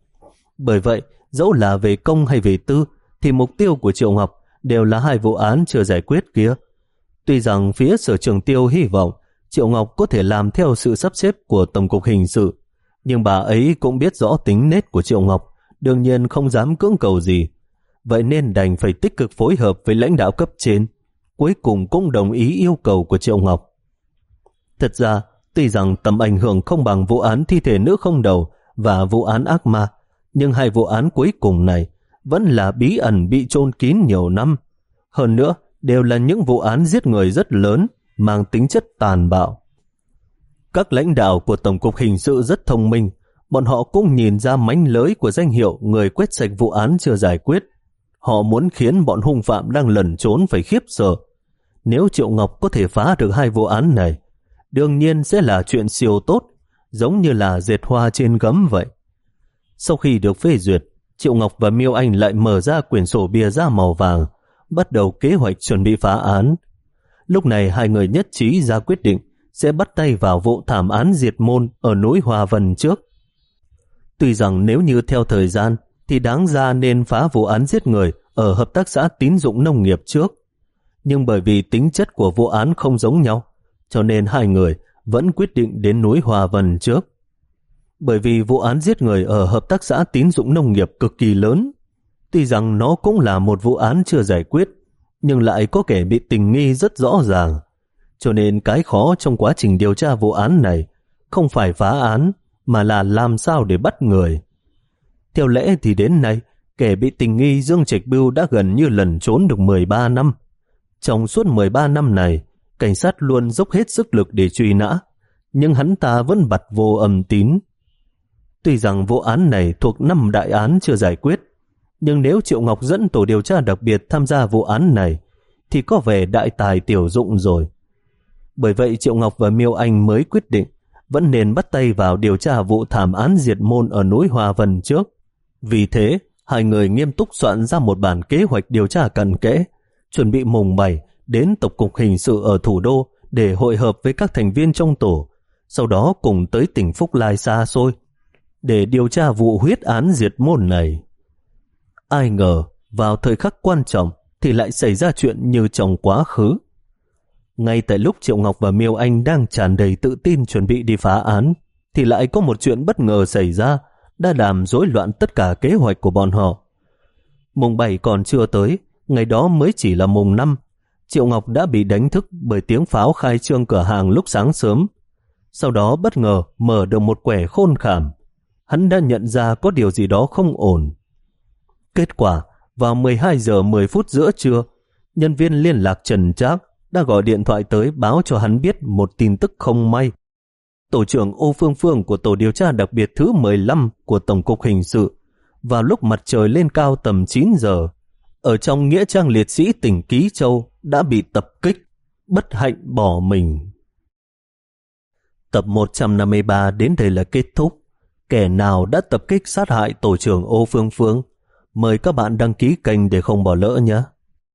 Bởi vậy, dẫu là về công hay về tư, thì mục tiêu của Triệu Ngọc đều là hai vụ án chưa giải quyết kia. Tuy rằng phía Sở Trường Tiêu hy vọng Triệu Ngọc có thể làm theo sự sắp xếp của Tổng cục Hình sự, nhưng bà ấy cũng biết rõ tính nết của Triệu Ngọc, đương nhiên không dám cưỡng cầu gì. Vậy nên đành phải tích cực phối hợp với lãnh đạo cấp trên, cuối cùng cũng đồng ý yêu cầu của Triệu Ngọc. Thật ra, tuy rằng tầm ảnh hưởng không bằng vụ án thi thể nữ không đầu và vụ án ác ma, nhưng hai vụ án cuối cùng này vẫn là bí ẩn bị chôn kín nhiều năm. Hơn nữa, đều là những vụ án giết người rất lớn, mang tính chất tàn bạo. Các lãnh đạo của Tổng cục Hình sự rất thông minh, bọn họ cũng nhìn ra mánh lới của danh hiệu người quét sạch vụ án chưa giải quyết. Họ muốn khiến bọn hung phạm đang lẩn trốn phải khiếp sợ. Nếu Triệu Ngọc có thể phá được hai vụ án này, đương nhiên sẽ là chuyện siêu tốt, giống như là dệt hoa trên gấm vậy. Sau khi được phê duyệt, Triệu Ngọc và Miêu Anh lại mở ra quyển sổ bìa da màu vàng, bắt đầu kế hoạch chuẩn bị phá án. Lúc này hai người nhất trí ra quyết định sẽ bắt tay vào vụ thảm án diệt môn ở núi Hòa Vân trước. Tuy rằng nếu như theo thời gian thì đáng ra nên phá vụ án giết người ở hợp tác xã tín dụng nông nghiệp trước. Nhưng bởi vì tính chất của vụ án không giống nhau, cho nên hai người vẫn quyết định đến núi Hòa Vân trước. Bởi vì vụ án giết người ở hợp tác xã tín dụng nông nghiệp cực kỳ lớn. Tuy rằng nó cũng là một vụ án chưa giải quyết, nhưng lại có kẻ bị tình nghi rất rõ ràng. Cho nên cái khó trong quá trình điều tra vụ án này không phải phá án, mà là làm sao để bắt người. Theo lẽ thì đến nay, kẻ bị tình nghi Dương Trạch Bưu đã gần như lẩn trốn được mười ba năm. Trong suốt mười ba năm này, cảnh sát luôn dốc hết sức lực để truy nã, nhưng hắn ta vẫn bặt vô âm tín. Tuy rằng vụ án này thuộc năm đại án chưa giải quyết, Nhưng nếu Triệu Ngọc dẫn tổ điều tra đặc biệt tham gia vụ án này, thì có vẻ đại tài tiểu dụng rồi. Bởi vậy Triệu Ngọc và Miêu Anh mới quyết định vẫn nên bắt tay vào điều tra vụ thảm án diệt môn ở núi Hoa Vân trước. Vì thế, hai người nghiêm túc soạn ra một bản kế hoạch điều tra cặn kẽ, chuẩn bị mùng bảy đến Tổng cục Hình sự ở thủ đô để hội hợp với các thành viên trong tổ, sau đó cùng tới tỉnh Phúc Lai xa xôi để điều tra vụ huyết án diệt môn này. Ai ngờ, vào thời khắc quan trọng thì lại xảy ra chuyện như trong quá khứ. Ngay tại lúc Triệu Ngọc và Miêu Anh đang tràn đầy tự tin chuẩn bị đi phá án, thì lại có một chuyện bất ngờ xảy ra, đã làm rối loạn tất cả kế hoạch của bọn họ. Mùng bảy còn chưa tới, ngày đó mới chỉ là mùng năm. Triệu Ngọc đã bị đánh thức bởi tiếng pháo khai trương cửa hàng lúc sáng sớm. Sau đó bất ngờ mở được một quẻ khôn khảm. Hắn đã nhận ra có điều gì đó không ổn. Kết quả, vào mười hai giờ mười phút giữa trưa, nhân viên liên lạc Trần Trác đã gọi điện thoại tới báo cho hắn biết một tin tức không may. Tổ trưởng Ô Phương Phương của tổ điều tra đặc biệt thứ mười lăm của Tổng cục Hình sự, vào lúc mặt trời lên cao tầm chín giờ, ở trong nghĩa trang liệt sĩ tỉnh Ký Châu đã bị tập kích, bất hạnh bỏ mình. Tập một trăm năm mươi ba đến đây là kết thúc. Kẻ nào đã tập kích sát hại tổ trưởng Ô Phương Phương? Mời các bạn đăng ký kênh để không bỏ lỡ nhé.